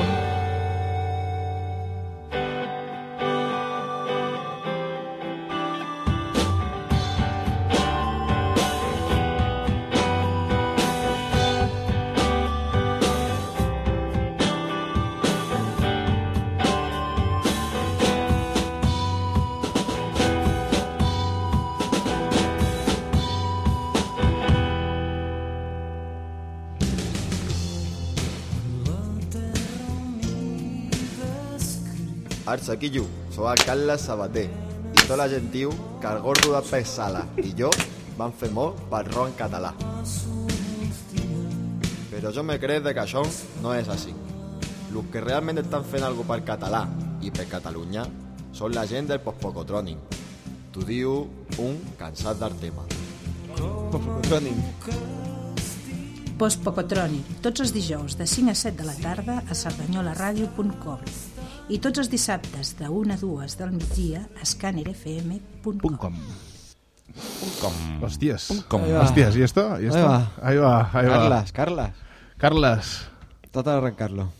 Arts, aquí yo, soy el Carles Sabater i tota la gent diu que el gordo de pes sala i jo vam fer molt pel ron català. Però jo me crec de que això no és així. los que realment estan fent alguna per català i per Catalunya són la gent del postpocotrònic. T'ho diu un cansat del tema. Postpocotrònic. Postpocotrònic, tots els dijous de cinc a set de la tarda a cerdanyola ràdio punt com i tots els dissabtes de una a dues del migdia a scanner f m punt com. Hostias. Com. Hostias, ¿y esto? ¿Y esto? Ahí va. Ahí va, ahí va. Carlas, Carlas. Carlas. Trata de arrancarlo.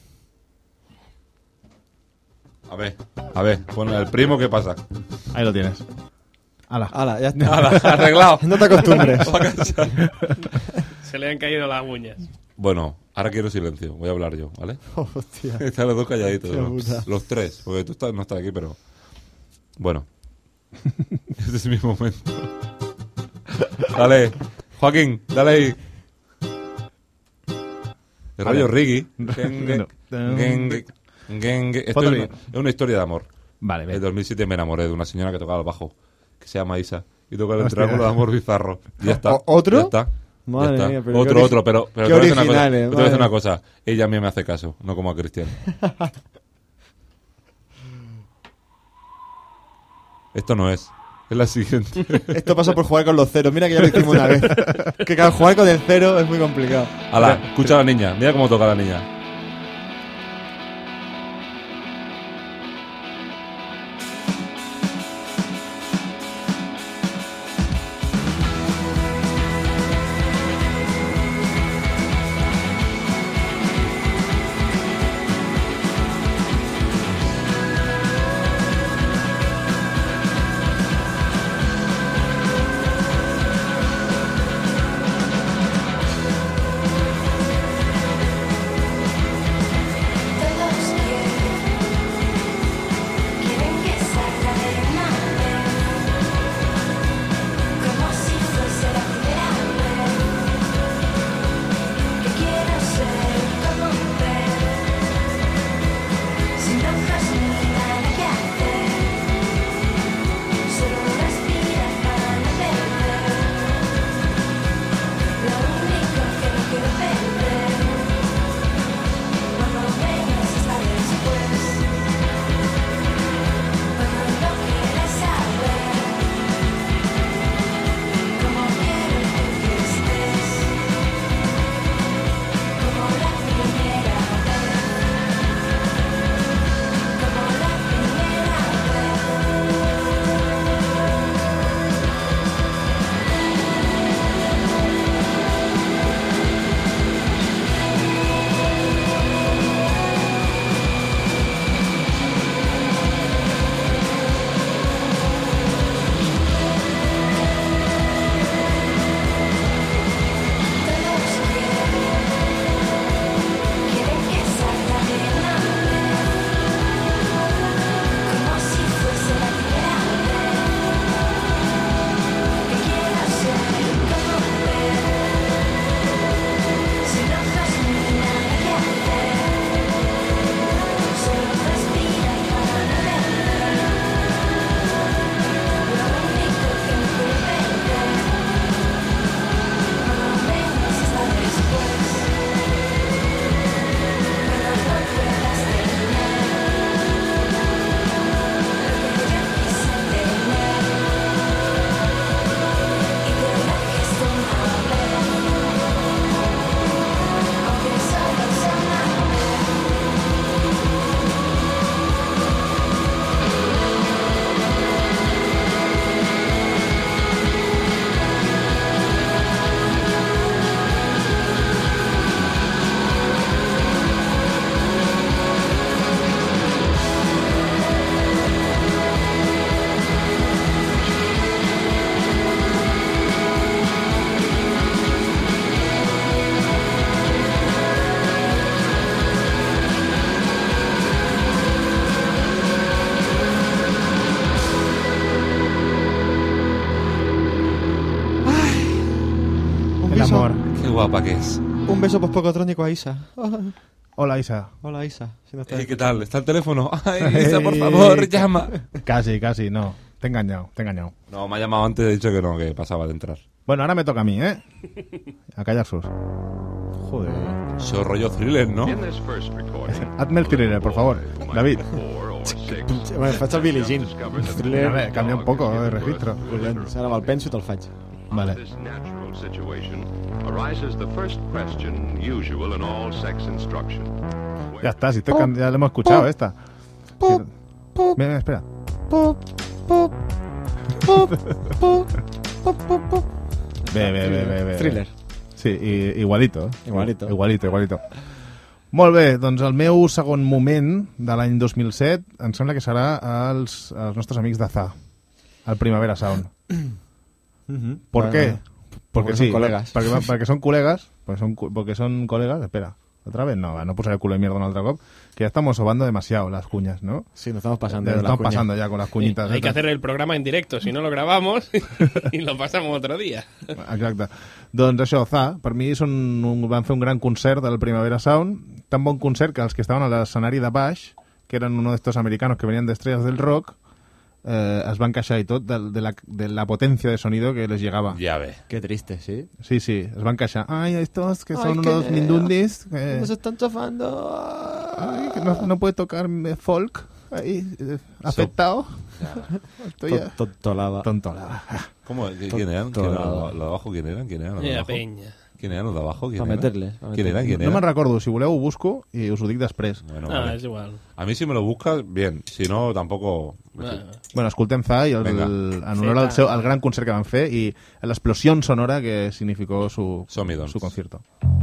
A ver, a ver, con el primo, ¿qué pasa? Ahí lo tienes. Ala. Ala, ya está. Ala, arreglado. No te acostumbres. Se le han caído las uñas. Bueno, ahora quiero silencio. Voy a hablar yo, ¿vale? Oh, hostia. Están los dos calladitos. Hostia ¿no? puta. Los tres, porque tú estás, no estás aquí, pero... Bueno. Este es mi momento. Dale, Joaquín, dale ahí. El rollo Riggy. Genge, genge, genge. Esto es una, es una historia de amor. Vale, bien. En dos mil siete me enamoré de una señora que tocaba el bajo, que se llama Isa, y toca el Hostia. triángulo de amor bizarro. Y ya está. ¿O- otro? Ya está. Madre ya está. mía, pero otro, qué ori- otro, pero, pero qué te voy a decir una cosa, originales, te voy a decir madre. una cosa. Ella a mí me hace caso, no como a Cristian. Esto no es. Es la siguiente. Esto pasa por jugar con los ceros. Mira que ya lo hicimos una vez. Que claro, jugar con el cero es muy complicado. Ala, escucha a la niña. Mira cómo toca la niña. guapa que es. Un beso pospocotrónico a Isa. Hola, Isa. Hola, Isa. Si no está- Hey, ¿qué tal? ¿Está el teléfono? Ay, Isa, por favor, llama. Casi, casi, no. Te he engañado, te he engañado. No, me ha llamado antes, he dicho que no, que pasaba de entrar. Bueno, ahora me toca a mí, ¿eh? A callar sus. Joder. Això rollo thriller, no? In this first recording, Hazme el thriller, por favor, David. four or six Bueno, faig el Billie Jean. A ver, cambia un poco de registro. Collons, ara me'l penso i te'l faig. Vale. this natural situation arises the first question usual in all sex instruction. Ya está, si estoy can- ya lo hemos escuchado esta. Mira, mira, espera. Bé, bé, bé, bé, bé. Thriller. Sí, i, igualito. eh? Igualito. Igualito, igualito. Molt bé, doncs el meu segon moment de l'any dos mil set em sembla que serà els, els nostres amics d'Azà, el Primavera Sound. Mhm. ¿Por Bueno, qué? bueno. Porque Porque sí, son colegas. Perquè, perquè són col·legas, perquè són, porque son colegas, espera, ¿otra vez? No, no posaré el culo de mierda un otro cop, que ya estamos sobando demasiado las cuñas, ¿no? Sí, nos estamos pasando. Ya de nos la estamos cuña. pasando ya con las cuñitas. Hay que estas. hacer el programa en directo, si no lo grabamos y lo pasamos otro día. Exacte. Doncs això, Za, per mi són un, van fer un gran concert del Primavera Sound, tan bon concert que els que estaven a l'escenari de baix, que eren uno de estos americanos que venían de estrellas del rock, eh, es van queixar i tot de, de, la, de la potencia de sonido que les llegaba. Ja ve. Qué triste, ¿sí? Sí, sí, es van queixar. Ay, estos que Ay, son que- unos mindundis, que, Nos están chafando. ay, que no, no puede tocar eh, folk, ahí, eh, afectado. Estoy ya- Tot- Tontolada. Tontolada. ¿Cómo? ¿Quién eran? ¿Quién eran? ¿Los de abajo? ¿Quién eran? ¿Quién eran los de Mira, abajo? peña. ¿Quién eran los de abajo? ¿Quién Pa eran? meterles, pa ¿Quién eran? ¿Quién No me'n eran? recordo, si voleu ho busco i us ho dic després. Bueno, Ah, vale. és igual. A mí si me lo buscas, bien. Si no, tampoco... Ah. Bueno, escoltem Za i el, Venga. el, en honor al, seu, al gran concert que van fer i l'explosió sonora que significó su, Som-hi, doncs. su concierto.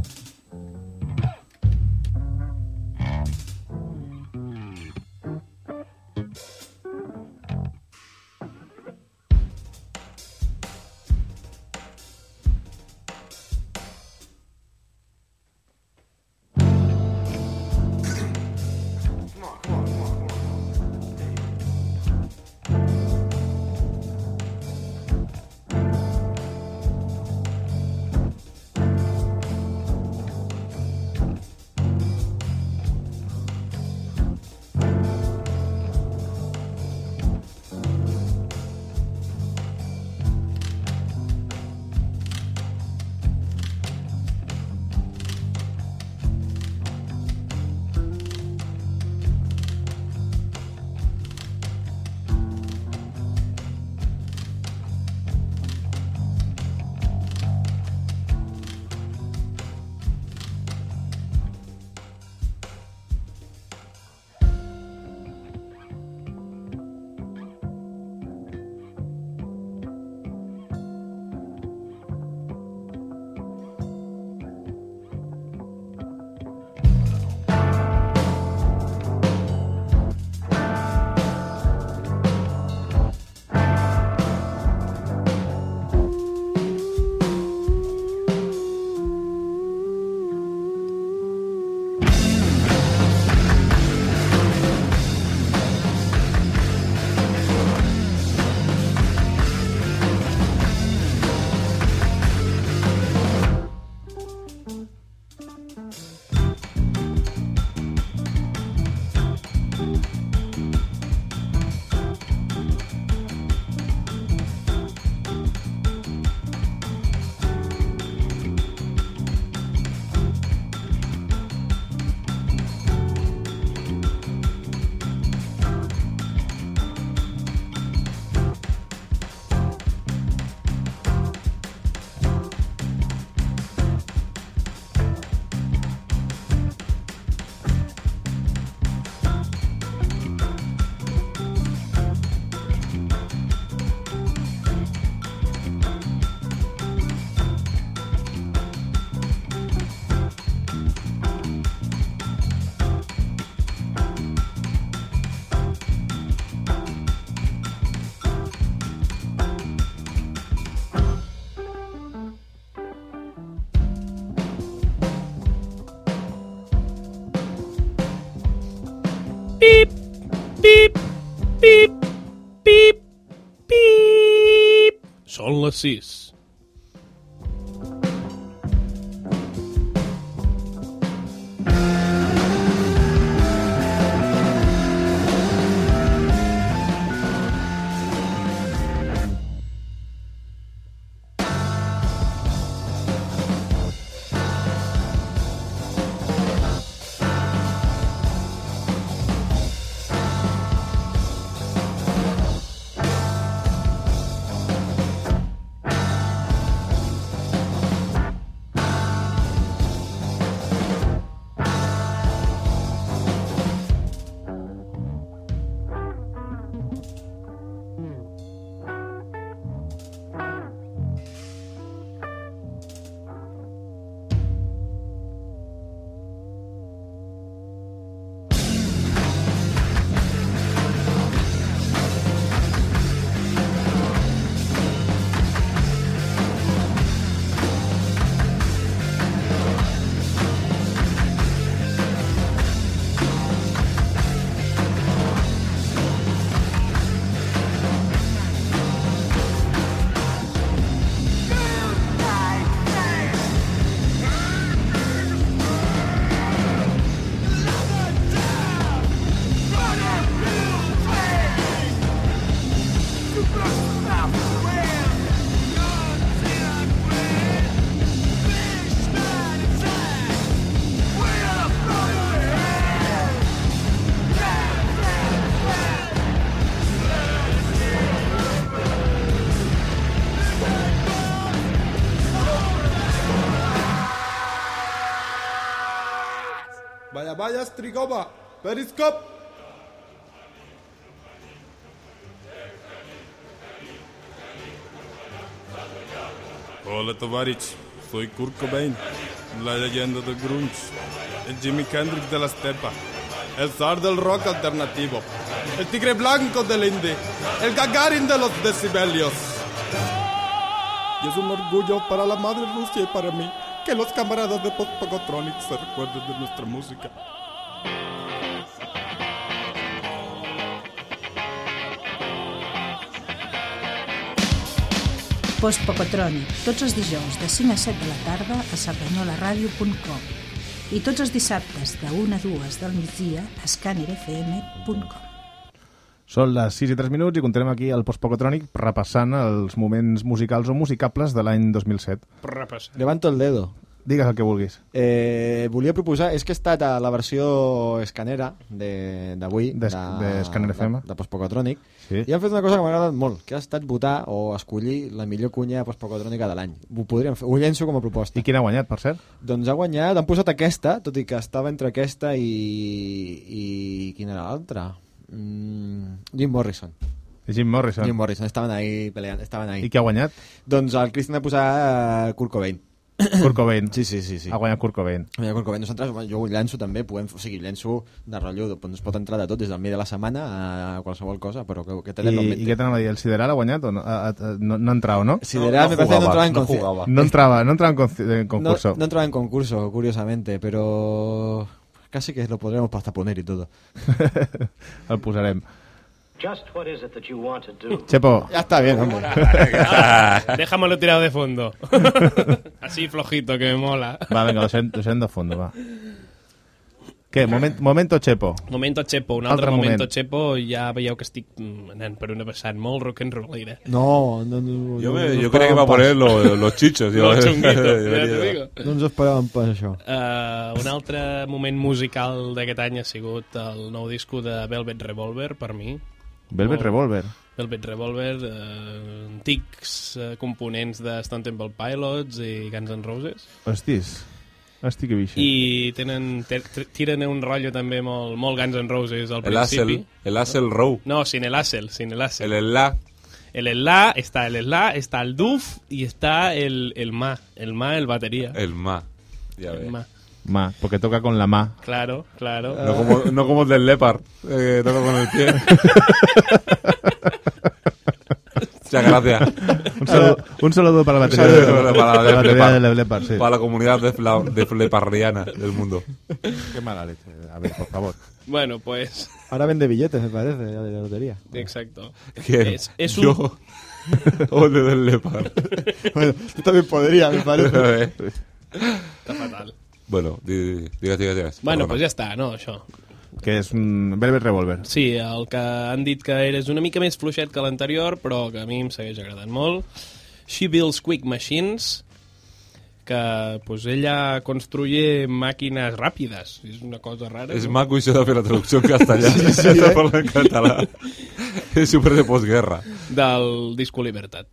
Pip, pip, pip, pip, pip. Són les sis. Давай, Стригова! Перископ! Hola, товарищ. Soy Kurt Cobain, la leyenda del grunge, el Jimi Hendrix de la estepa, el zar del rock alternativo, el tigre blanco del indie, el Gagarin de los decibelios. Y es un orgullo para la madre Rusia y para mí que los camaradas de Post-Pogotronic se recuerden de nuestra música. Post-Pogotronic, tots els dijous de cinc a set de la tarda a cerdanyola ràdio punt com i tots els dissabtes de una a dues del migdia a scanner f m punt com. Són les sis i tres minuts i continuem aquí al Post-Pogotronic repassant els moments musicals o musicables de l'any dos mil set. Repassant. Levanto el dedo. Digues el que vulguis. Eh, volia proposar, és que he estat a la versió escanera d'avui, de, de, de Scanner F M, de, de Post-Pogotronic, sí. I han fet una cosa que m'ha agradat molt, que ha estat votar o escollir la millor cunya post-pogotrònica de l'any. Ho podríem fer, ho llenço com a proposta. I quina ha guanyat, per cert? Doncs ha guanyat, han posat aquesta, tot i que estava entre aquesta i... i quina era l'altra? Mm, Jim Morrison. Jim Morrison. Jim Morrison, estaven ahí peleant, estaven ahí. I què ha guanyat? Doncs el Christian ha posat uh, Kurt Cobain. Kurt Cobain. Sí, sí, sí, sí. Ha guanyat Kurt Cobain. Ha guanyat Kurt Cobain. Nosaltres, jo ho llenço també, podem, o sigui, llenço de rotllo, doncs pot entrar de tot, des del mi de la setmana a qualsevol cosa, però que, que tenim en mente. I què t'anava a dir? El Sideral ha guanyat o no? A, a, no, no ha entrado, ¿no? Sideral no, me parece que no entraba en no concurso. jugaba. No entraba, no entraba en, en concurso. No, no entraba en concurso, curiosamente, pero casi que lo podremos hasta poner y todo. El posarem. Just what is it that you want to do? Chepo. Ya está bien, hombre. Déjamelo tirado de fondo. Así flojito, que me mola. Va, venga, lo deixem, lo deixem de fondo, va. Què? Moment, momento Chepo. Momento Chepo, un altre, altre momento moment. Chepo. Ja veieu que estic anant per una vessant molt rock and rollera. No, no, no. Yo, me, no yo creía que iba a poner los, los chichos. Los chunguitos, ja t'ho digo. No ens esperàvem pas això. Uh, un altre moment musical d'aquest any ha sigut el nou disco de Velvet Revolver, per mi. Velvet Revolver. Velvet Revolver, eh, antics eh, components de Stone Temple Pilots i Guns N' Roses. Hostis, hosti que bicha. I tenen, tiren un rotllo també molt, molt Guns N' Roses al el principi. Assel, el Assel Row. No, sin el Assel, sin el Assel. El Esla. El Esla, está el Esla, está el Duff y está el, el Ma. El Ma, el batería. El Ma, ya ves. El Ma. Ma, porque toca con la ma. Claro, claro. No como, no como el del Leopard, eh, toca con el pie. Muchas gracias. Un saludo, un saludo para la batería, de, para la la batería de del Leopard, sí. Para la comunidad de, fla, de fleparriana del mundo. Qué mala leche. A ver, por favor. Bueno, pues... Ahora vende billetes, me parece, de la lotería. Exacto. ¿Quién? Es, es ¿Yo? un... O el del Leopard. Bueno, tú también podrías, me parece. Está fatal. Bueno, digues, digues, digues. Bueno, doncs pues ja està, no, això. Que és un Velvet Revolver. Sí, el que han dit que eres una mica més fluixet que l'anterior, però que a mi em segueix agradant molt. She Builds Quick Machines, que pues, ella construye màquines ràpides. És una cosa rara. És no? maco això de fer la traducció en castellà. Sí, sí, eh? Parla en català. És super de postguerra. Del disco Libertat.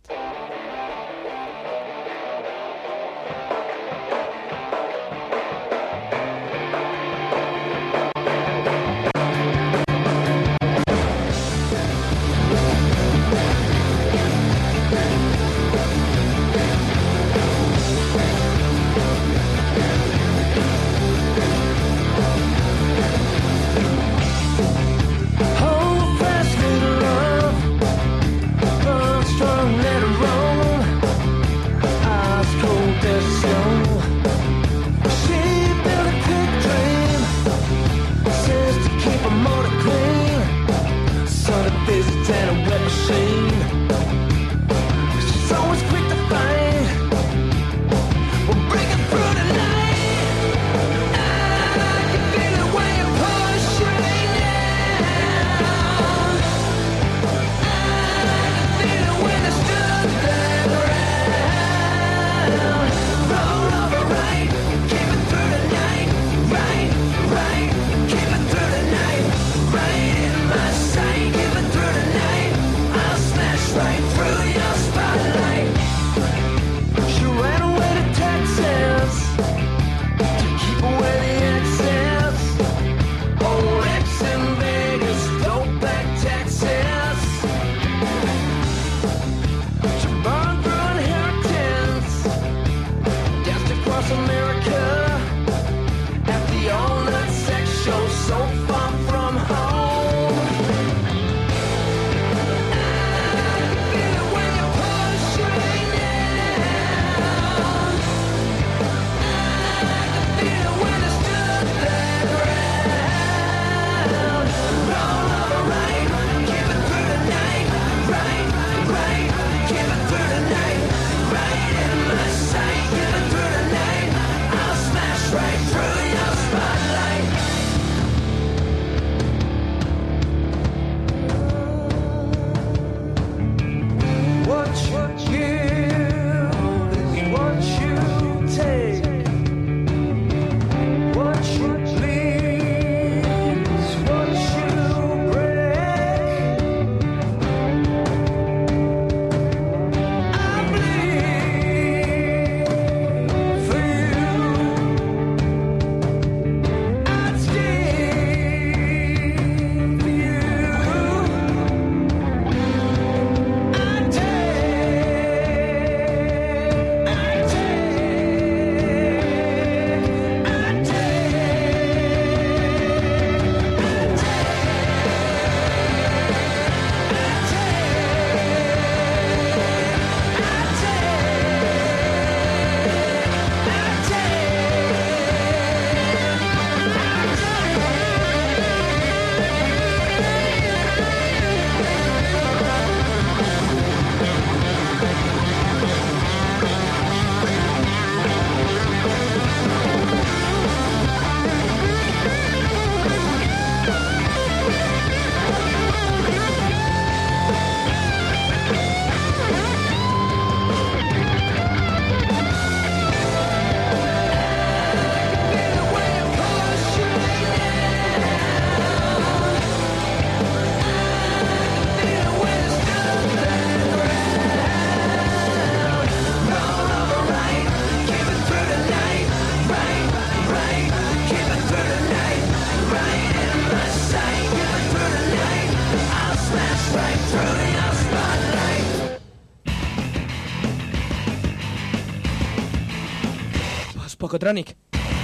Hold fast, little love. Strong, let it Pocotrònic.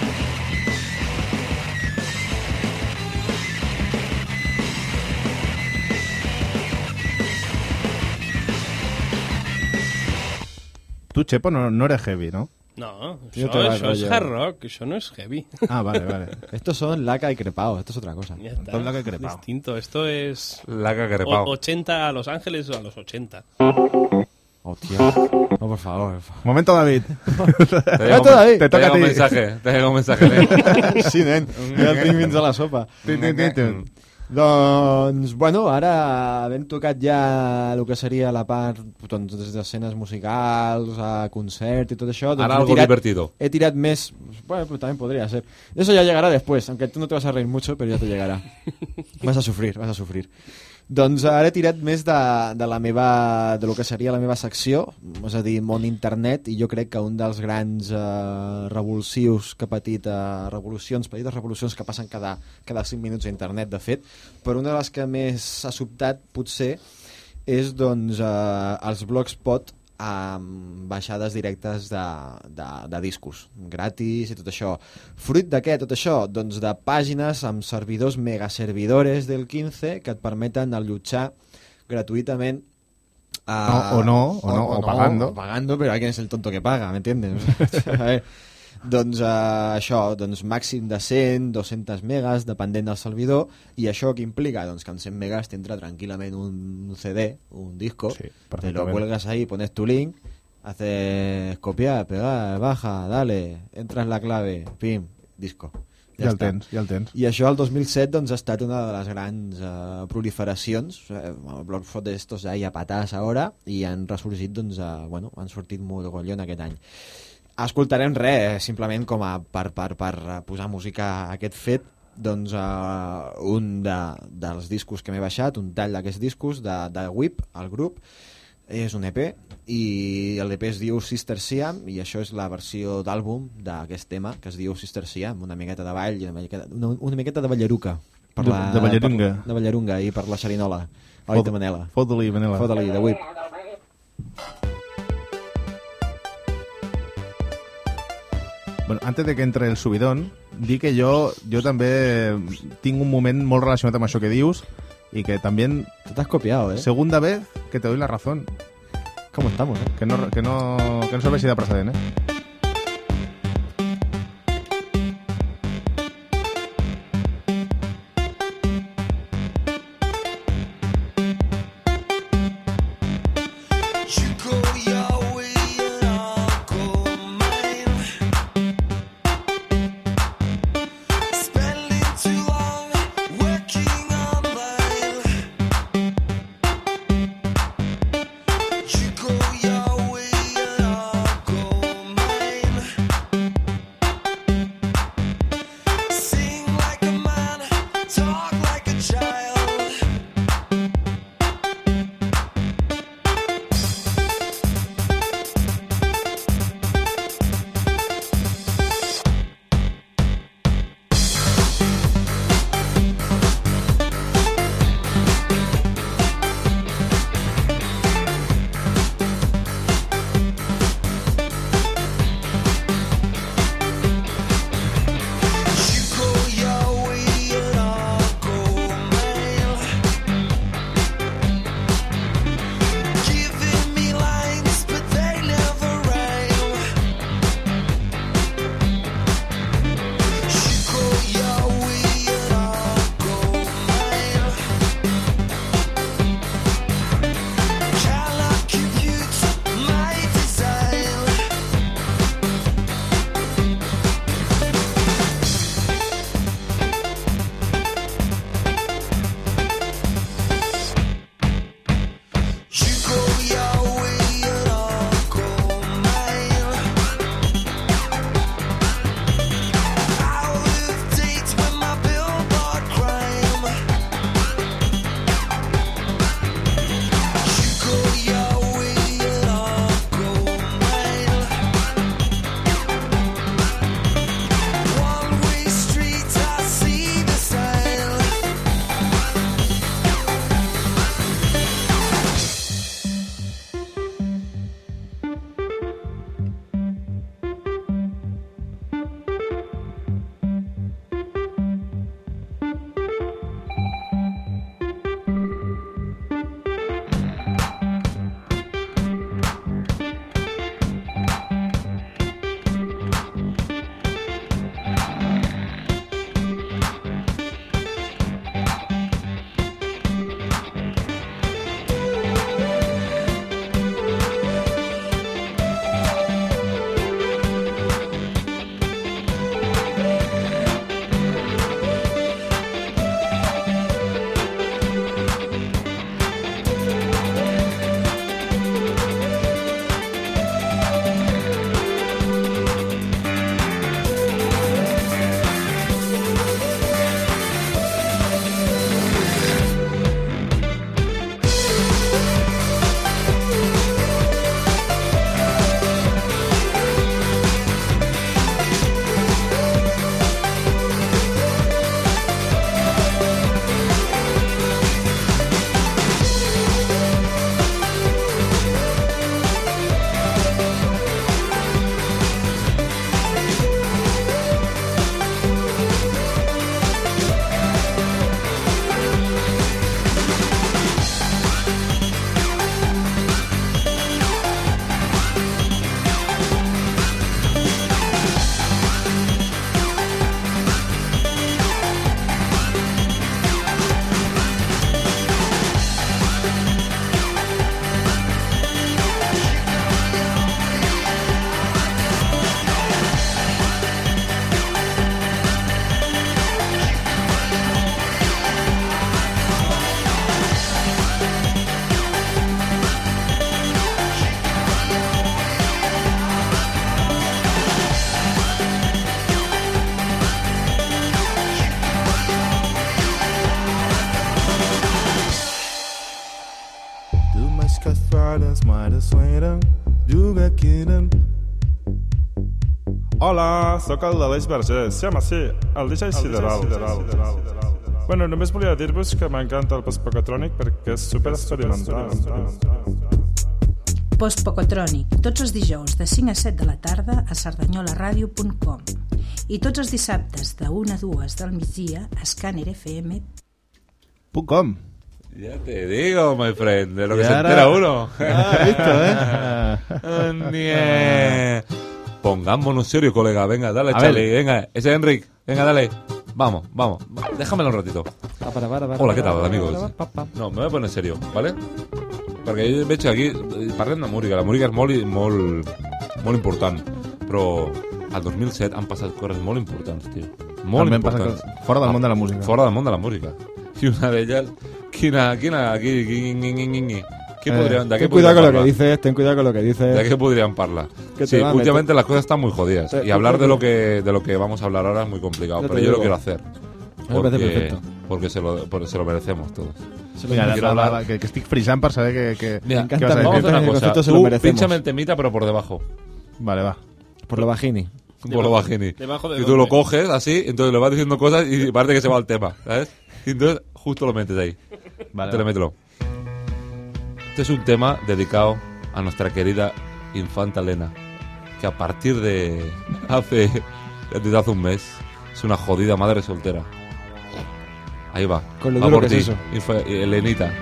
Tu, Chepo, no, no eres heavy, ¿no? No, Yo això, te va això és rollo. hard rock, això no és heavy. Ah, vale, vale. Estos son Laca y Crepao, esto es otra cosa. Ya está. Todo Laca y Crepao. Distinto, esto es... Laca y Crepao. O- ochenta a Los Ángeles o a los ochenta. Hostia. No, por favor. Por favor. Momento, David. Te Momento, David. Te Te toca a llega un ti. mensaje, te llega un mensaje. nen. Sí, nen. Ja el tinc fins a la sopa. Tin, tin, tin, tin. Doncs, bueno, ara havent tocat ja el que seria la part doncs, des d'escenes musicals a concert i tot això, doncs Ara he algo tirat, divertido. he tirat més, bueno, pues también podría ser. Eso ya llegará después, aunque tú no te vas a reír mucho, pero ya te llegará. Vas a sufrir, vas a sufrir. Doncs ara he tirat més de, de la meva, de lo que seria la meva secció, és a dir, món internet, i jo crec que un dels grans eh, revulsius que ha patit, eh, revolucions, petites revolucions que passen cada, cada cinc minuts a internet, de fet, però una de les que més s'ha sobtat, potser, és doncs eh, els blogspot amb baixades directes de, de, de discos gratis i tot això. Fruit de què tot això? Doncs de pàgines amb servidors megaservidores del quinze que et permeten allotjar gratuïtament O- o no, o no, o pagando. o pagando, pero alguien es el tonto que paga, ¿me entiendes? A ver, doncs eh, això, doncs màxim de cent, dues-centes megas, depenent del servidor, i això què implica? Doncs que amb cent megas t'entra tranquil·lament un C D, un disco, Sí, te lo perfectament. cuelgas ahí, pones tu link, haces copiar, pegar, baja, dale, entras la clave, pim, disco. Ja el tens, ja el tens. I això el dos mil set doncs, ha estat una de les grans eh, proliferacions. Eh, el Blogspot d'estos ahí a patàs ara i han ressorgit, doncs, eh, bueno, han sortit molt gollon aquest any. Escoltarem res, eh, simplement com a per, per, per posar música a aquest fet, doncs uh, un de, dels discos que m'he baixat, un tall d'aquests discos de, de Whip, el grup, és un E P i l'E P es diu Sister Siam i això és la versió d'àlbum d'aquest tema que es diu Sister Siam, una miqueta de ball, una miqueta, una, una miqueta de ballaruca per De- la, de ballarunga. per, de ballarunga i per la xerinola, oi, de Manela. Fot-li, Manela. Fot-li, de Whip. Bueno, antes de que entre el subidón, di que jo, jo també tinc un moment molt relacionat amb això que dius y que también... Te has copiado, ¿eh? Segunda vez que te doy la razón. ¿Cómo estamos, eh? Que no, que no, que no serveixi de precedent, eh? You go your way and I'll go mine. Spending too long working online. You go your way and I'll go mine. maar de sueren, juga quieren. Hola, sóc el d'Aleix Vergés. Sí, home, sí, el D J Sideral. Bueno, només volia dir-vos que m'encanta el post-pocotrònic perquè és super experimental. Post-pocotrònic, tots els dijous de cinc a set de la tarda a cerdanyola ràdio punt com i tots els dissabtes de una a dues del migdia a scanner f m punt com. Ya te digo, my friend, de lo que Y se ahora- entera uno. Ah, visto, ¿eh? Nie. Pongámonos serio, colega. Venga, dale, A Charlie. ver. Venga, ese Enric. Venga, dale. Vamos, vamos. Déjamelo un ratito. Hola, ¿qué tal, amigos? No, me voy a poner serio, ¿vale? Perquè jo veig que aquí eh, parlem de música. La música és molt, i- molt, molt important. Però al dos mil set han passat coses molt importants, tio. Molt També han passat importants. coses fora del món de la música. Fora del món de la música. I una d'elles... Quina, quina, qui, qui, qui, qui, qui, qui. ¿Qué Eh, podrían, ¿de qué ten cuidado con lo podrían que hablar? dices, ten cuidado con lo que dices. ¿De qué podrían hablar? Que te Sí, va a últimamente meter- las cosas están muy jodidas. Te- Y hablar te- de lo que de lo que vamos a hablar ahora es muy complicado. Ya te Pero yo lo digo. quiero hacer. Me parece Porque, perfecto. porque se, lo, porque se lo merecemos todos. Mira, Quiero va, va, hablar- va, que, que estic frisant per saber que, que, Mira, què vas a vamos a decir. hacer una cosa. concepto se lo Tú merecemos. pínchame el temita, pero por debajo. Vale, va. Por lo bajini. Por lo bajini. ¿Debajo de Y tú dónde? lo coges así, entonces le vas diciendo cosas y parece que se va el tema, ¿sabes? Y entonces justo lo metes ahí. Vale, Te lo va. mételo. Este es un tema dedicado a nuestra querida infanta Elena, que a partir de hace, desde hace un mes es una jodida madre soltera. Ahí va. Con lo Va duro por que es ti, eso. Infa- Elenita.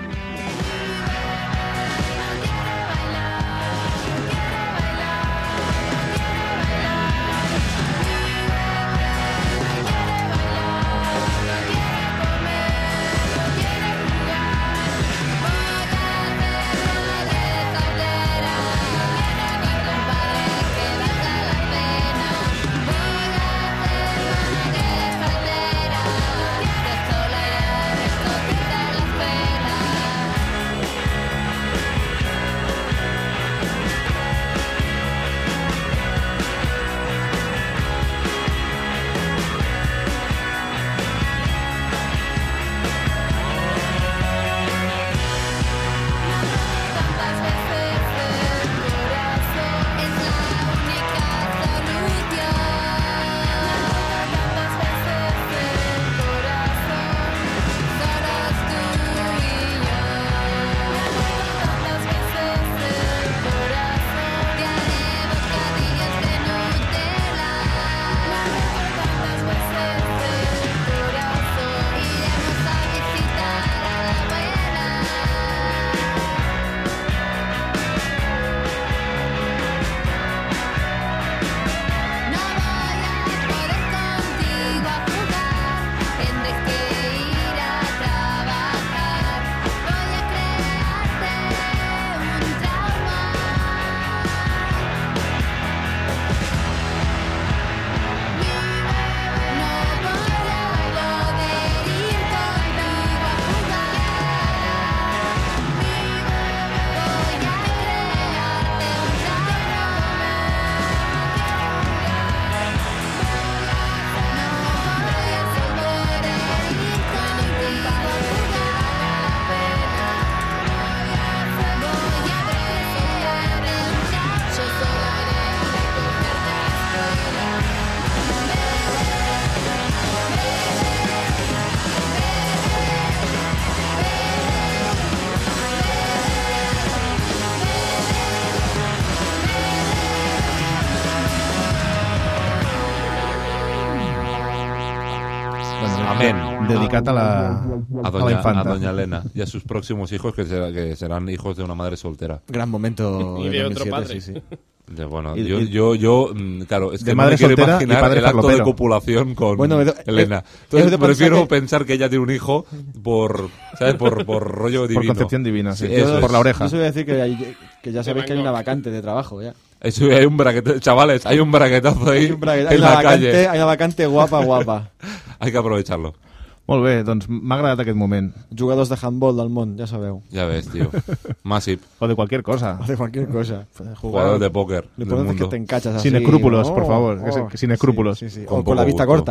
Amén. Dedicat a la, A a la doña, infanta. a doña Elena y a sus próximos hijos que, será- que serán hijos de una madre soltera. Gran momento Y del de otro dos mil siete, padre. sí, sí. De, bueno, Y- yo, y- yo, yo, mm, claro, es de que no madre me quiero soltera y imaginar padre el acto de farlopero. copulación con Bueno, he- Elena. he- Entonces he de pensar prefiero que- pensar que ella tiene un hijo por, ¿sabes? Por, por rollo divino. Por concepción divina, sí. eso Yo- es. Por la oreja. Yo os voy a decir que, hay- que ya sabéis que hay Van una Gogh. vacante de trabajo ya. Eso, hay un braquetazo, chavales, hay un braquetazo ahí Hay, un braguet- hay en una la vacante, calle. hay una vacante guapa, guapa. Hay que aprovecharlo. Molt bé, doncs m'ha agradat aquest moment. Jugadors de handball del món, ja sabeu. Ya ves, tío. Massive. O de cualquier cosa. De cualquier cosa. Jugador de póker Lo del importante es que mundo. te encachas así. Sin escrúpulos, ¿no? por favor, que se- que sin escrúpulos. Sí, sí. Con O con la poco vista gusto. corta.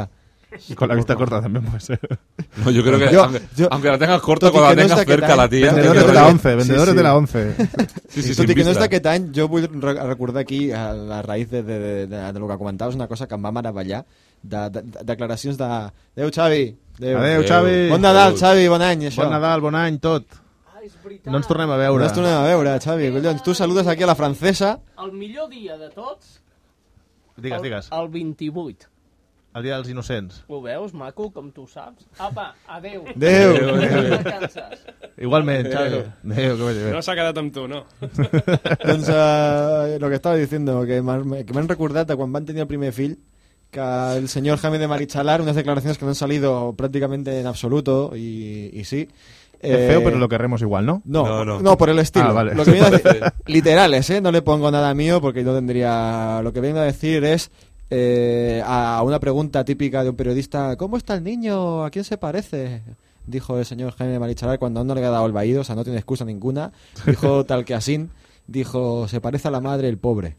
Con la vista corta también puede ser. No, yo creo que Yo- aunque, yo- aunque la tengas corta, tot i cuando que la no tengas és d'aquest cerca la any, tía... Vendedores de la once, vendedores de la once. Sí, sí, I tot sin i que no és vista. d'aquest any, jo vull re recordar aquí, a la raïs de, de, de, de, de lo que comentaves, una cosa que em va meravellar, de, de, de declaracions de... Adéu, Xavi! Adéu, Adéu, Xavi! Bon Nadal, Xavi, bon any, això. Bon Nadal, bon any, tot. No ens tornem a veure. No ens tornem a veure, Xavi. Collons, tu saludes aquí a la francesa. El millor dia de tots... Digues, el, digues. El vint-i-vuit. El dia dels innocents. Ho veus, maco, com tu saps? Apa, adeu. Adéu. Adéu. Vacances. Igualment, Xavi. Adéu, que vagi bé. No s'ha quedat amb tu, no? Doncs uh, lo que estava diciendo, que m'han que m'han recordat de quan van tenir el primer fill, que el señor Jaime de Marichalar, unas declaraciones que no han salido prácticamente en absoluto, y, y sí. Es feo, pero lo querremos igual, ¿no? No, No, no, no. por el estilo. Ah, vale. Lo que viene a decir, literales, ¿eh? No le pongo nada mío porque no tendría... Lo que viene a decir es eh, a una pregunta típica de un periodista: ¿cómo está el niño? ¿A quién se parece? Dijo el señor Jaime de Marichalar cuando aún no le había dado el vaído, o sea, no tiene excusa ninguna. Dijo tal que así, dijo: se parece a la madre el pobre.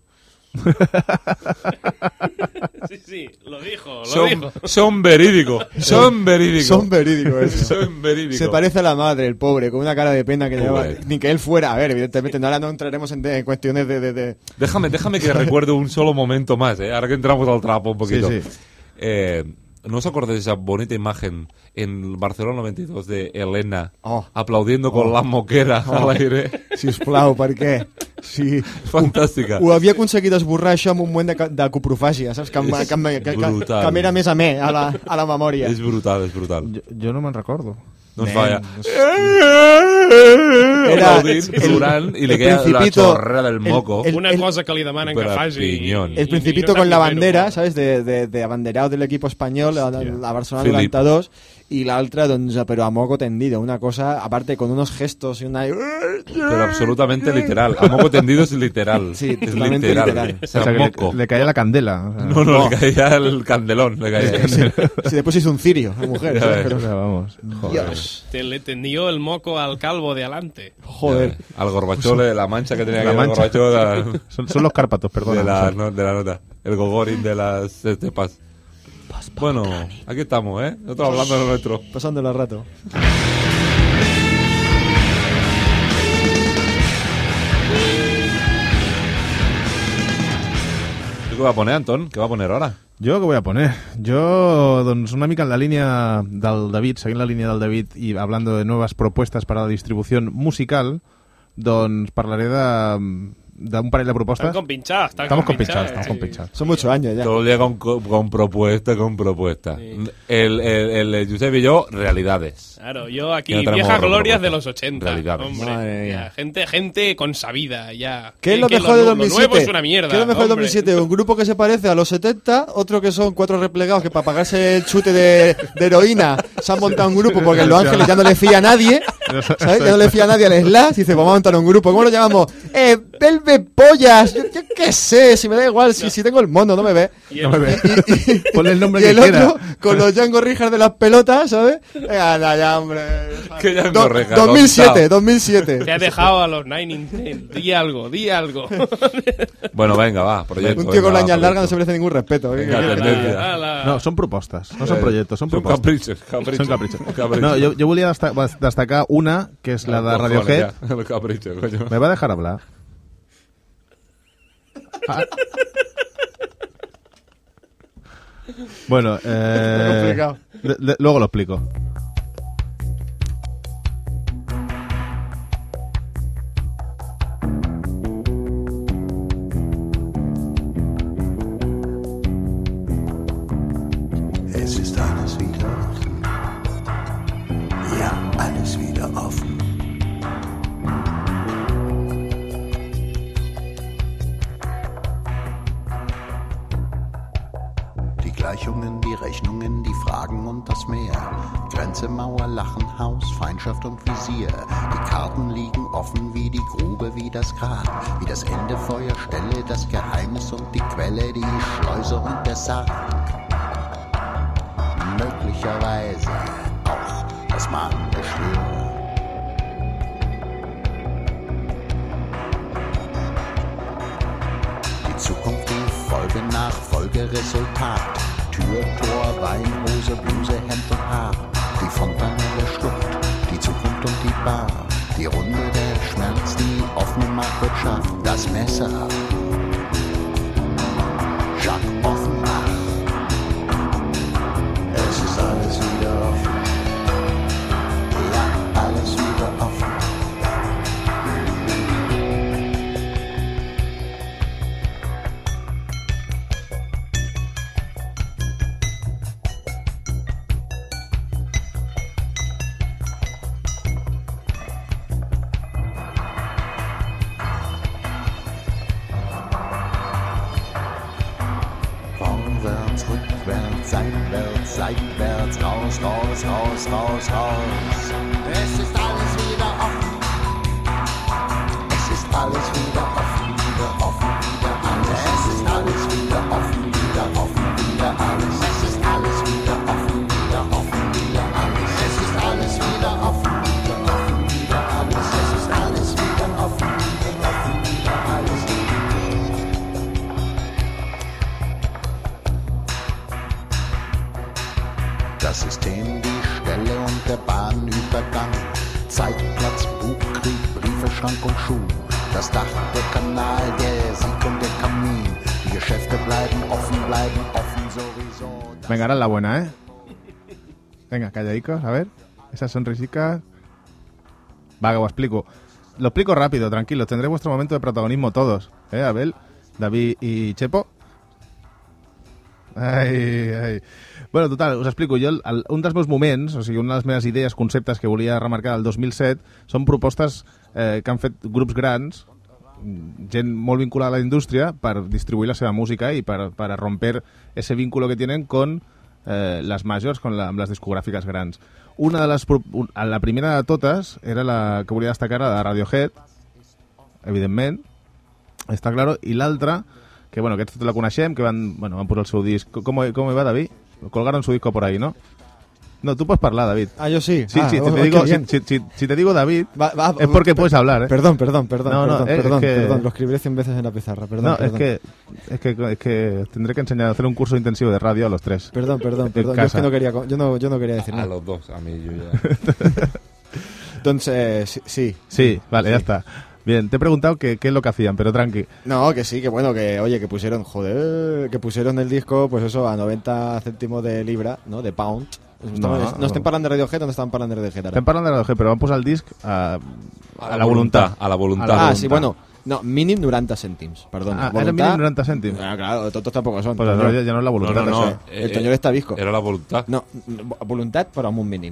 Sí, sí, lo dijo, lo Son, dijo. son verídicos, son verídicos. Son verídicos, eso. Son verídicos. Se parece a la madre, el pobre, con una cara de pena que Pobre. lleva. Ni que él fuera. A ver, evidentemente, no, ahora no entraremos en, en cuestiones de, de, de... Déjame, déjame que recuerde un solo momento más, ¿eh? Ahora que entramos al trapo un poquito. Sí, sí. Eh, ¿No os acordáis de esa bonita imagen en Barcelona noventa y dos de Elena Oh. aplaudiendo con Oh. la moquera Oh. al aire? Sisplau, per què? Sí. Fantàstica. Ho havia aconseguit esborrar això amb un moment de, ca- de coprofàgia, saps? Que, em- És que, em- que, que, brutal. que m'era més a me, a la, a la memòria. És brutal, és brutal. Jo, jo no me'n recordo. Doncs Nen, vaya. no Era aplaudint, el- durant, i li el queda la Principito- chorrera del el- moco. el- Una cosa que li demanen que Per a faci... pinyón. El i- Principito i no con la sap ni fer-ho. bandera, ¿sabes? De, de, de abanderado del equipo español a, a Barcelona Filip. noranta dos, y la otra, doncs, pero a moco tendido. Una cosa, aparte, con unos gestos y una... Pero absolutamente literal. A moco tendido es literal. Sí, es totalmente literal. literal. O sea, O sea, que moco. le, le caía la candela. O sea, No, no, le caía el candelón. Le caía. Si después hizo un cirio, la mujer. Ya ¿sabes? ves. Pero- o sea, vamos. Joder. Dios. Te le tendió el moco al calvo de adelante. Joder. Al Gorbachov, le- la mancha que tenía La que mancha. el Gorbachov la- Son, son los Cárpatos, perdona. de, la, Son- no, de la nota. El Gogorin de las estepas. Bueno, aquí estamos, ¿eh? Nosotros hablando de lo nuestro. Pasando el rato. ¿Tú qué va a poner, Anton? ¿Qué va a poner ahora? Jo què vull a poner? Jo, doncs, una mica en la línia del David, seguint la línia del David i hablando de nuevas propuestas para la distribución musical, doncs parlaré de d'un parell de propostes. Están compinchados, están Estamos compinchados, compinchados, estamos sí. compinchados. Son muchos años ya. Todo el día con, con propuesta, con propuesta. El, el, el Josep y yo, realidades. Claro, yo aquí, Y no tenemos viejas otra glorias propuesta. de los ochenta. Realidades. Hombre, Madre ya, mía. gente, gente consabida, ya. ¿Qué es Que- lo que mejor de lo- dos mil siete? Lo nuevo es una mierda. ¿Qué es lo mejor de hombre. dos mil siete? Un grupo que se parece a los setenta, otro que son cuatro replegados que para pagarse el chute de, de heroína se han montado un grupo porque en Los Ángeles ya no le fía a nadie, ¿sabes? Ya no le fía a nadie al Slash, dice, vamos a montar un grupo. ¿Cómo lo llamamos? Eh, Velvet Pollas, yo, yo qué sé, si me da igual, si, si tengo el mono, no me ve. Y No me el- ve. Ponle el nombre Y que el quiera. otro, con los Django Reinhardt de las pelotas, ¿sabes? Venga, anda ya, hombre. Que Django Do- Reinhardt, dos mil siete, contado. dos mil siete. Te ha dejado a los Nine in Ten. Di algo, di algo. Bueno, venga, va, proyecto. Un tío con venga, las va, largas no se proyecto. merece ningún respeto. ¿eh? Venga, Que- tendencia. Ala. No, són propostes, no són Eh, projectes, són Son propostes. caprichos, caprichos. Són caprichos. Caprichos. No, jo, jo volia desta destacar una, que és la de Cojones, Radiohead. ya, El capricho, coño. ¿Me va a dejar hablar? Ah. Bueno, eh, complicado. de- de- luego lo explico. Es ist alles wieder offen. Ja, alles wieder offen. Die Gleichungen, die Rechnungen, die Fragen und das Meer. Grenze, Mauer, Lachen, Haus, Feindschaft und Visier. Die Karten liegen offen wie die Grube, wie das Grab. Wie das Ende, Feuerstelle, das Geheimnis und die Quelle, die Schleuse und der Sarg. Möglicherweise auch das Magengeschwür. Die Zukunft, die Folge nach Folgeresultat. Tür, Tor, Weinhose, Bluse, Hemd und Haar. Die Fontanelle Schlucht, die Zukunft und die Bar. Die Runde der Schmerz, die offene Marktwirtschaft. Das Messer. Jacques Offenbach. Es ist alles wieder offen. Ja, alles wieder offen. Vorwärts, rückwärts, seitwärts, seitwärts, raus, raus, raus, raus, raus. Es ist alles wieder offen. Es ist alles wieder offen, wieder offen, wieder alles. Es ist alles wieder offen, wieder offen, wieder alles. Es ist alles wieder offen, wieder offen, wieder alles. Es ist alles wieder offen, wieder offen, wieder alles. Es ist alles wieder offen, wieder offen, wieder alles. Das System, die Stelle und der Bahnübergang. Zeitplatz, Bugkrieg, Briefe, Schrank und Schuh. Das Dach, der Kanal, der Sieg und der Kamin. Die Geschäfte bleiben offen, bleiben offen sowieso. Venga, ahora la buena, ¿eh? Venga, calladicos, a ver. Esas sonrisicas. Va, que os explico. Lo explico rápido, tranquilos. Tendré vuestro momento de protagonismo todos. ¿Eh, Abel, David y Chepo? Ai, ai. Bueno, total, us explico. Jo, el, el, un dels meus moments, o sigui, una de les meves idees, conceptes que volia remarcar el dos mil set, són propostes eh, que han fet grups grans, gent molt vinculada a la indústria, per distribuir la seva música i per, per romper ese vínculo que tienen con eh, les majors, con la, amb les discogràfiques grans. Una de les, la primera de totes era la que volia destacar, la de Radiohead, evidentment, està claro, i l'altra, que bueno, que la coneixem, que van, bueno, van posar el seu disc. Com, com va, David? Colgaron su disco por ahí, ¿no? No, tú puedes hablar, David. Ah, yo sí. Sí, ah, sí, oh, si, te oh, digo, si, si, si, si te digo David, va, va, es porque per, puedes hablar, ¿eh? Perdón, perdón, perdón, no, no, perdón, es, perdón, es que, perdón, lo escribiré cien veces en la pizarra, perdón. No, perdón. Es, que, es, que, es que tendré que enseñar a hacer un curso intensivo de radio a los tres. Perdón, perdón, perdón, yo, es que no quería, yo, no, yo no quería decir nada. A los dos, a mí yo ya... Entonces, sí, sí. Sí, vale, sí. Ya está. Bien, te he preguntado qué es lo que hacían, pero tranqui. No, que sí, que bueno, que oye, que pusieron, joder, que pusieron el disco, pues eso, a noventa céntimos de libra, ¿no? De pound. No, no, no estem parlant de Radiohead o no estem parlant de Radiohead ara? Estem parlant de Radiohead, però van posar el disc a, a, a la voluntat. A la voluntat. Ah, sí, bueno, no, mínim noranta cèntims, perdona. Ah, era mínim noranta cèntims. Ah, claro, todos tampoco son. Pues no, ya no es la voluntad. No, no, no. Eh, el Toñol está visco. Era la voluntat. No, voluntat, però amb un mínim.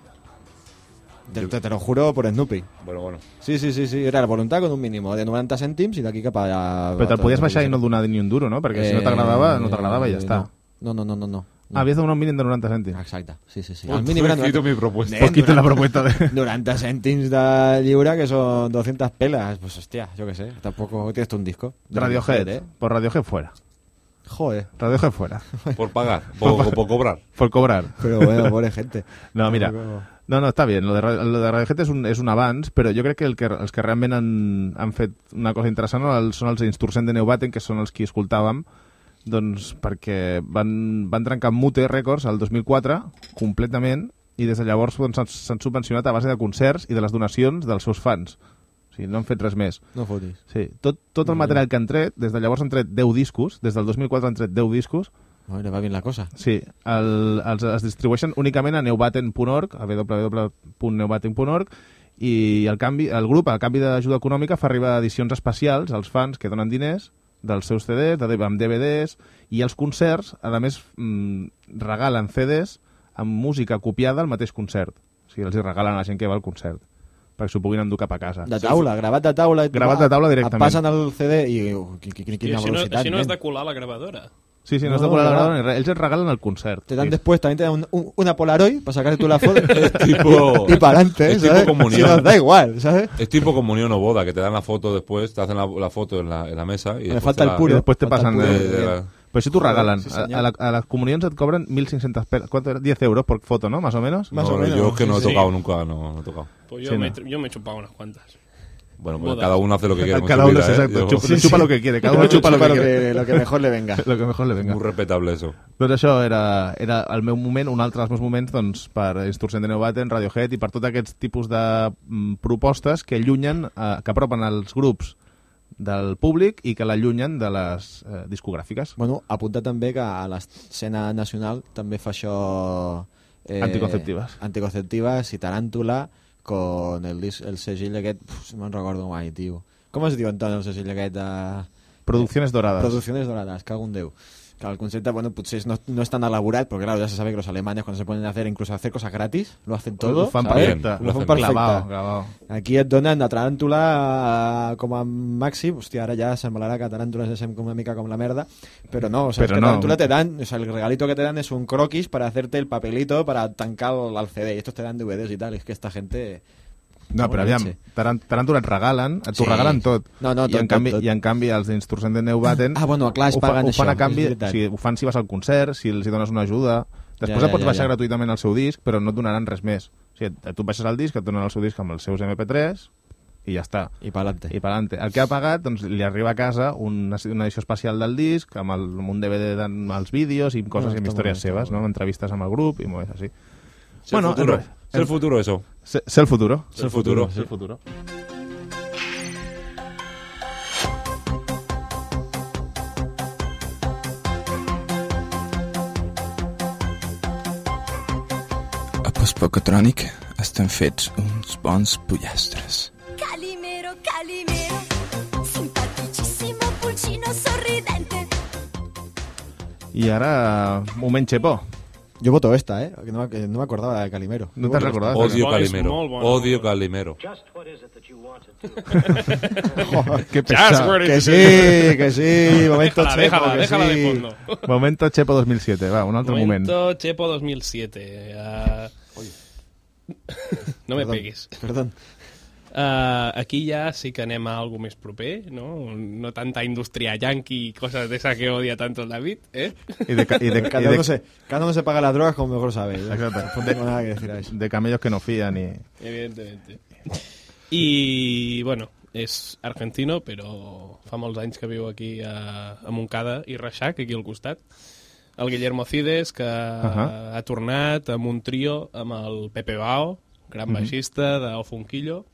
Te, te, te lo juro por Snoopy. Bueno, bueno. Sí, sí, sí, sí, era la voluntat con un mínimo de noranta cèntims i d'aquí cap a... Però te'l podies baixar i no donar ni un duro, no? Perquè eh, si no t'agradava, no t'agradava i ja està. No, no, no, no, no. Ah, havies de donar un mínim de noranta cèntims. Exacte, sí, sí, sí. El mínim era noranta... mi propuesta. Poquito la propuesta de... noranta cèntims de lliure, que son doscientas pelas. Pues hostia, yo qué sé. Tampoco tienes tú un disco. Radiohead, ¿eh? Por Radiohead fuera. Joder. Radiohead fuera. Por pagar, por, por, por cobrar. Por cobrar. Pero bueno, pobre gente. No, mira... No, no, està bé. Lo de, lo de Radiohead és un, és un avanç, però jo crec que, el que els que realment han, han fet una cosa interessant són els Insurgents de Neubaten, que són els que escoltàvem, doncs perquè van, van trencar Mute Records el dos mil quatre completament, i des de llavors doncs, s'han subvencionat a base de concerts i de les donacions dels seus fans. O sigui, no han fet res més. No fotis. Sí. Tot, tot el material que han tret, des de llavors han tret deu discos, des del dos mil quatre han tret deu discos. Bueno, va bien la cosa. Sí, el, els, es distribueixen únicament a neubaten punt org, a w w w punt neubaten punt org, i el, canvi, el grup, a canvi d'ajuda econòmica, fa arribar edicions especials als fans que donen diners dels seus C Ds, de, amb D V Ds, i els concerts, a més, mmm, regalen C Ds amb música copiada al mateix concert. O sigui, els hi regalen a la gent que va al concert, perquè s'ho puguin endur cap a casa. De taula, gravat de taula. Gravat de taula directament. Et passen el C D i... Uh, quina I així velocitat, no, així no has de colar la gravadora. Sí, sí, no, no has de colar no, la gravadora, no. Ells et regalen el concert. Te dan sí. después, también te dan un, un, una Polaroid para sacarte tú la foto tipo, y para adelante, es ¿sabes? tipo comunión. Si nos da igual, ¿sabes? Es tipo comunión o boda, que te dan la foto después, te hacen la, la foto en la, en la mesa y me falta te el puro. Y después te pasan de, de, de la... Pues si tú regalan, sí, a, a, la, a las comuniones te cobran mil seiscientas pelas. ¿Cuánto era? diez euros por foto, ¿no? Más o menos. Más no, o menos. Yo es que no he Sí. tocado nunca, no, no he tocado. Pues yo, Sí, me, no. yo me he chupado unas cuantas. Bueno, pues Bodas. cada uno hace lo que quiere con Cada su uno, vida, ¿eh? exacto, Yo- chupa, Sí, chupa sí. lo que quiere, cada uno chupa lo que lo quiere. que, lo que mejor le venga. Lo que mejor le venga. Muy respetable, eso. Doncs això era, era el meu moment, un altre dels meus moments doncs, per Instrucción de Neubaten, Radiohead i per tots aquests tipus de mm, propostes que allunyen, eh, que apropen els grups del públic i que l'allunyen de les eh, discogràfiques. Bueno, apunta també que a l'escena nacional també fa això... Eh, Anticonceptives. Anticonceptives i Taràntula con el, dis- el segell aquest... Uf, no me'n recordo mai, tio. Com es diu, Antoni, el segell aquest de... Producciones Doradas. Producciones Doradas, cago en Déu. Que el concepte, bueno, potser no, no es tan elaborat, porque claro, ya se sabe que los alemanes cuando se ponen a hacer, incluso a hacer cosas gratis, lo hacen todo. Lo fan ¿sabes? perfecte. Lo Lo fan fan perfecte. clavao, clavao. Aquí et donen a Taràntula eh, com a màxim, hòstia, ara ja semblarà que Taràntula es com una mica com la merda, però no, o sea, Pero es que no. Taràntula te dan, o sea, el regalito que te dan es un croquis para hacerte el papelito para tancar al C D, y estos te dan D V Ds y tal, es que esta gente... No, però Bona aviam, leche. Taran- Taràntula et regalen, et t'ho Sí. regalen tot. No, no, I, tot, en canvi, tot, tot. I en canvi els d'Instrucción de Neubaten Ah, bueno, clar, es ho, fa, paguen ho fan això, a canvi, és veritat. o sigui, ho fan si vas al concert, si els hi dones una ajuda. Després Ja, et pots ja, baixar ja. gratuïtament el seu disc, però no et donaran res més. O sigui, tu et baixes el disc, et donen el seu disc amb els seus eme pe tres i ja està. I pa'lante. I pa'lante. El que ha pagat, doncs, li arriba a casa una, una edició especial del disc amb, el, amb un D V D amb els vídeos i coses No, i amb està històries molt bé, seves, està no? Amb entrevistes amb el grup i molt així. Ser el futuro. en- Ser el futuro, eso. Ser, ser el futuro. Ser el futuro. Ser el futuro. A Postpocotrònic estan fets uns bons pollastres. Calimero, Calimero, simpaticissimo pulcino sorridente. I ara, moment xepó. Yo voto esta, ¿eh? Que no, me- que no me acordaba de Calimero. No te has recordado. Odio bo, és Calimero. molt bona. Odio Calimero. Just what is it that you want to do? Joder, qué Just pesado. where Que is sí, it? que sí, momento Déjala, chepo, déjala, que déjala sí. de fondo. Momento Chepo dos mil siete, va, un altre moment. Momento Chepo dos mil siete. Uh... No me Perdón, peguis. Perdón. Uh, aquí ya sí que anem a algo més proper, ¿no? No tanta industria yankee y cosas de esa que odia tanto el David, ¿eh? Y de, ca- y de, y Cada de- uno, se, cada uno se paga las drogas como mejor sabe. Yo Exacto. no tengo nada que decir a eso. de camellos que no fían y... Evidentemente. I, bueno, és argentino, però fa molts anys que viu aquí a, a Montcada i Reixac, aquí al costat. El Guillermo Cides, que Ahà. ha tornat amb un trio amb el Pepe Bao, gran Mhm. baixista de Ofunquillo,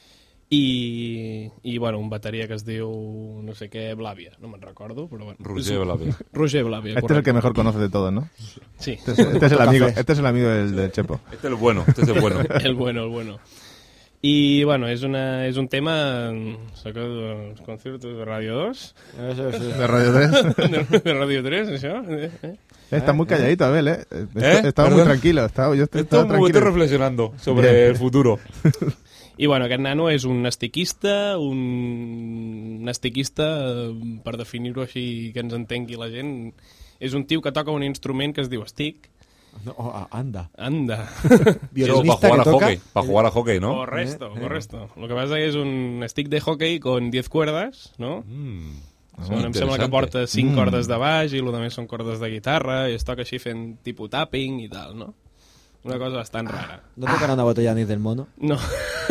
i, i bueno, un bateria que es diu no sé què, Blavia, no me'n recordo, però bueno. Roger Blavia. Roger Blavia, Este es el que mejor conoce de todo, ¿no? Sí. Este es, este es el amigo, este es el amigo del, del Chepo. Este es el bueno, este es el bueno. El bueno, el bueno. I, bueno, és, una, és un tema... Saca dels conciertos de Radio dos. Eso, eso. De Radio tres. de, de Radio tres, això. Eh, eh. Está muy calladito, Abel, ¿eh? ¿Eh? Estaba muy Perdón. tranquilo. Estaba, yo estoy, Estoy estaba muy tranquilo. reflexionando sobre Bien. el futuro. I, bueno, aquest nano és un estiquista, un estiquista, eh, per definir-ho així que ens entengui la gent, és un tio que toca un instrument que es diu estic. No, oh, anda. Anda. Violinista para jugar que a toca. hockey, para jugar a hockey, ¿no? Correcto, Eh, eh. correcto. Lo que pasa es un stick de hockey con diez cuerdas, ¿no? Mm. O sigui, em sembla que Interessante. porta cinc Mm. cordes de baix i el que més són cordes de guitarra i es toca així fent tipus tapping i tal, no? Una cosa bastant rara. ¿No tocará una botella ni del mono? No.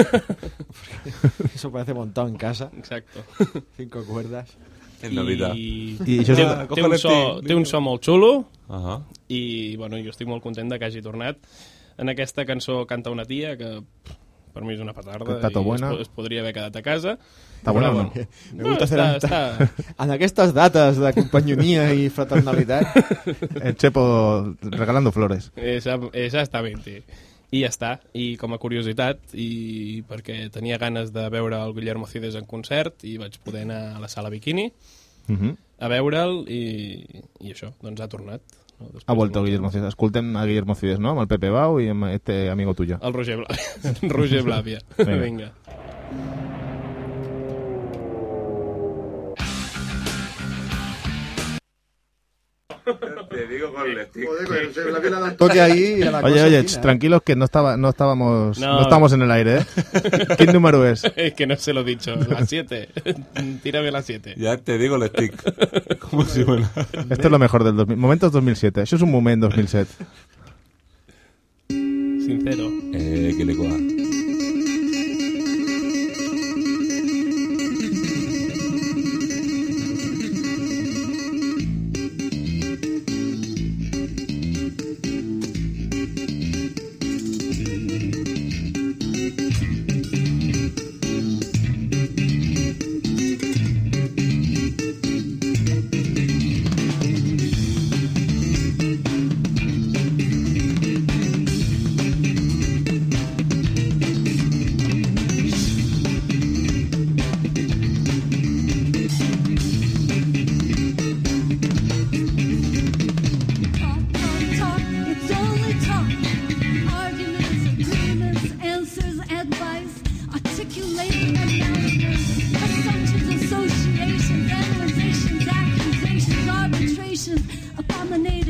Eso parece montado en casa. Exacto. Cinco cuerdas. En Navidad. I, I això té, és- té, coge un el so, tic, té un so molt xulo Ajá. i bueno, jo estic molt content de que hagi tornat. En aquesta cançó canta una tia que pff, per mi és una petarda Tato i buena. es, po- es podria haver quedat a casa. Està bona, Però, no? bueno, Me no, gusta hacer està, esta- està, En aquestes dates de companyonia i fraternalitat. El Chepo regalando flores. Esa, exactamente. I ja està. I com a curiositat, i perquè tenia ganes de veure el Guillermo Cides en concert i vaig poder anar a la sala Bikini Uh -huh. a veure'l i, i això, doncs ha tornat. No? Després Ha vuelto de molt Guillermo Cides. Escoltem a Guillermo Cides, ¿no? Amb el Pepe Bau i amb este amigo tuyo. El Roger Blavia. Roger Blavia. Vinga. Vinga. Te digo con el stick. Toque ahí a la Oye, cosa oye, fina, ch, ¿eh? tranquilos que no estaba, no estábamos, no. No. estamos en el aire, ¿eh? ¿Qué número es? Es que no se lo he dicho. Las siete. Tírame las siete. Ya te digo el stick. ¿Cómo se suena? Esto es lo mejor del dos mil. Momentos dos mil siete. Eso es un moment dos mil siete. Sincero. Eh, que le coja.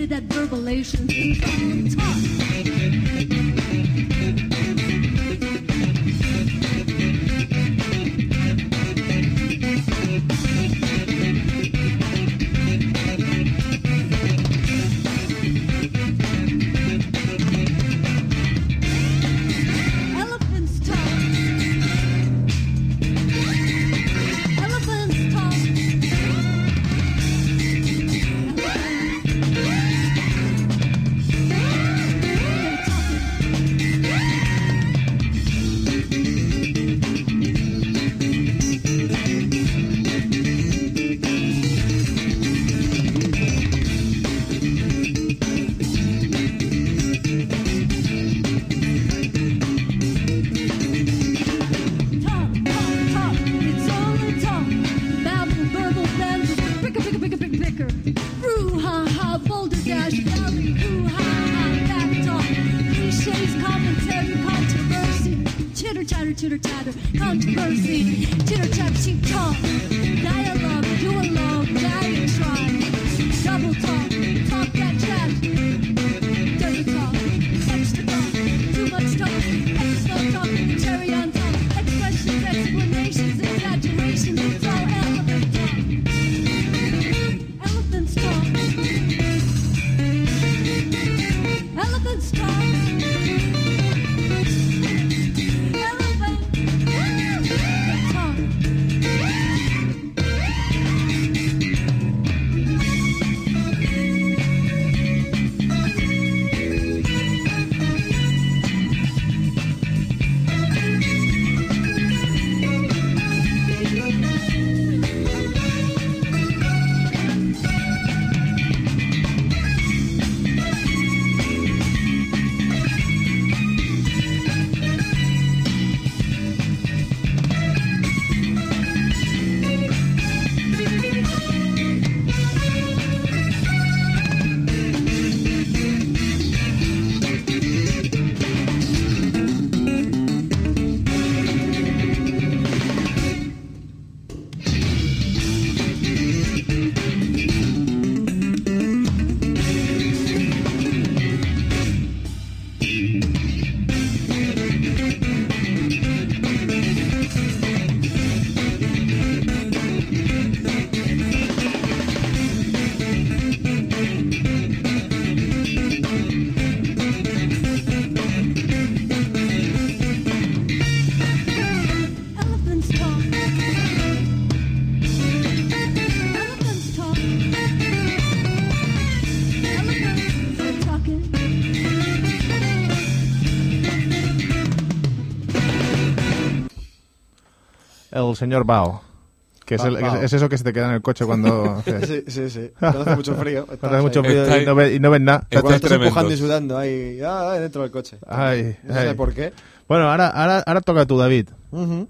with that verbalation. Talk, talk. Elephants talk. Elephants talk. Talk, talk, talk. It's only talk. Babble, burble, babble. Bicker, bicker, bicker, bicker, bicker. Roo, ha, ha, boulder dash, valley. Roo, ha, ha, back talk. Cliches, commentary, controversy. Chitter, chatter, chitter, chatter. Controversy. Chitter, chatter, cheap talk. Dialogue, duologue, diatribe. Double talk. Talk that chat. Dirty talk. Extra talk. Too much talk. Extra talk. Cherry on top. Expressions, explanations, exaggerations. It's all elephant talk. Elephants talk. Elephants talk. Elephant talk. Elephants talk. Elephants talk. Elephants are talking. El señor Bao. Que es, Bao, el- Bao. es- es eso que se te queda en el coche cuando... Sí, sí, sí. Cuando hace mucho frío. Cuando hace mucho Estás ahí. frío y no, ve- y no ven nada. Cuando estás empujando y sudando ahí, ah, ahí dentro del coche. Ay, no sé ay. por qué. Bueno, ara, ara, ara toca a tu, David. Ujú.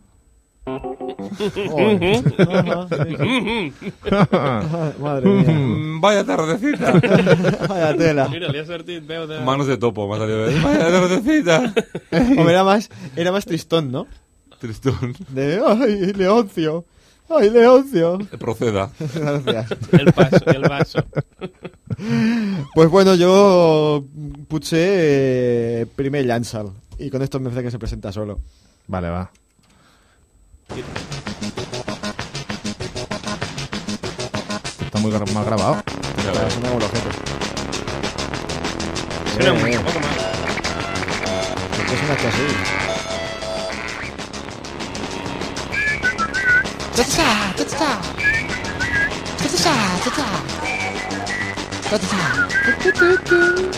Madre mía. Mm, Vaya tardecita. Vaya tela. Mira, li ha sortit veu de... Manos de topo, me ha salido. Vaya tardecita. Hombre, era más, era más tristón, ¿no? Tristón. De, ay, Leoncio. Ay, Leoncio. Proceda. Gracias. El paso, el vaso. Pues bueno, yo puse eh, primer llança'l. Y con esto me parece que se presenta solo. Vale, va. Está muy gra- mal grabado. Claro, suena como los ojete. Suena Eh, un eh. poco más. ¿Por qué suena esto así? Ta-ta-ta, ta-ta-ta. Ta-ta-ta, ta-ta. Ta-ta-ta.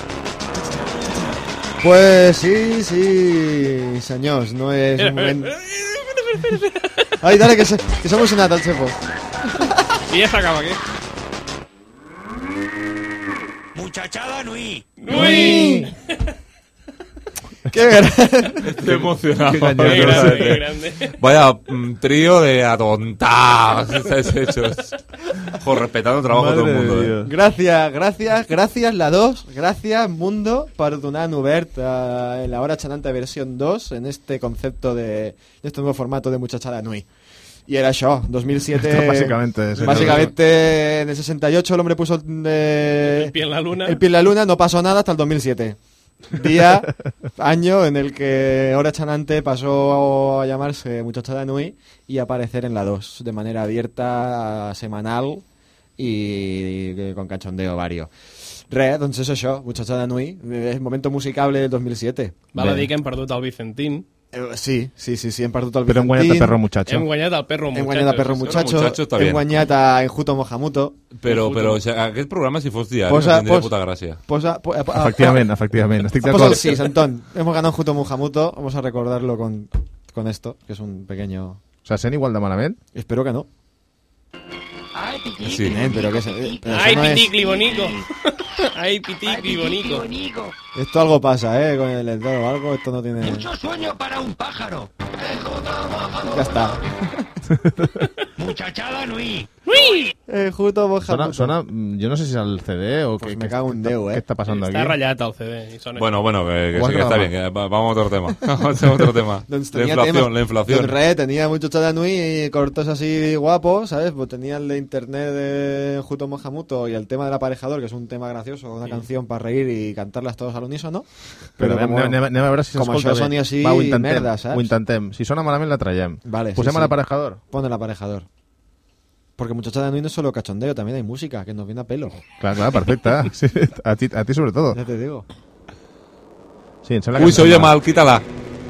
Pues sí, sí, señors, no es un moment... Ai, dale, que, se, que s'ha emocionat el xefo. I ja s'acaba aquí. Muchachada Nui. Nui. Qué grande. Estoy emocionado. Qué cañón. Qué grande, qué grande. Vaya mm, trío de atontados estáis hechos. Joder, respetando el trabajo de todo el Madre mundo. de Eh. Dios. Gràcies, gràcies, gràcies la dos, gràcies mundo per donar obert uh, en la hora chananta versión dos en este concepto de en este nuevo formato de Muchachada Nui. Y era això, dos mil siete... Esto básicamente es- Básicamente, en el sesenta y ocho el hombre puso eh, El pie en la luna. el pie en la luna, no pasó nada hasta el dos mil siete. Día, año en el que Hora Chanante pasó a llamarse Muchachada Nui y a aparecer en la dos, de manera abierta, semanal y, y con cachondeo vario. Res, doncs és això, Muchachada Nui, el momento musicable del dos mil siete. Val a dir que hem perdut el Vicentín. Eh, sí, sí, sí, sí, hem perdut el Però hem guanyat Vicentín. a Perro Muchacho. Hem guanyat el Perro Muchacho. Hem guanyat a Perro Muchacho, Muchacho està hem bien. guanyat a Enjuto Mohamuto. Però, però o sigui, aquest programa, si fos diari, Posa- no tindria posa- puta gràcia. Posa, po- a- Efectivament, efectivament. Estic Posa d'acord. el seis, Antón. Hemos ganado Enjuto Mohamuto, vamos a recordarlo con, con esto, que es un pequeño... Se sent igual de malament? Espero que no. Sí. Nen, pero que se- pero eso Ay, no es- piticli bonico. Ay, piticli bonico. Esto algo pasa, ¿eh? Con el entorno o algo, esto no tiene... Mucho sueño para un pájaro. Ya está. Muchachada Nui. Enjuto Sona, Mohamuto. sona, mm, jo no sé si és el C D o Pues què, me què- cago en Déu, eh. què està passant aquí. Està ratllat el C D. I sona Bueno, bueno, que, que Ho has sí que está gravat. bien. Que va- vamos a otro tema. Vamos a otro tema. Doncs La tenía inflación, temas- la inflación. Doncs res, tenía Muchachada Nui y cortos así guapos, ¿sabes? Pues tenía el de internet de Enjuto Mohamuto y el tema del aparejador, que es un tema gracioso, una canción para reír y cantarlas todos al unísono. Però anem, como- anem, anem a veure si com s'escolta això bé. soni així, Va, ho intentem, merda, saps? Ho intentem. Si sona malament, la traiem. Vale, sí, Posem sí. l'aparejador. Pon el aparejador. Porque Muchachada Nui no es solo cachondeo, también hay música, que nos viene a pelo. Clar, clar, perfecte. Sí, a, ti, a ti sobre todo. Ya te digo. Sí, em sembla que Uy, em se oye sembla- mal, quítala.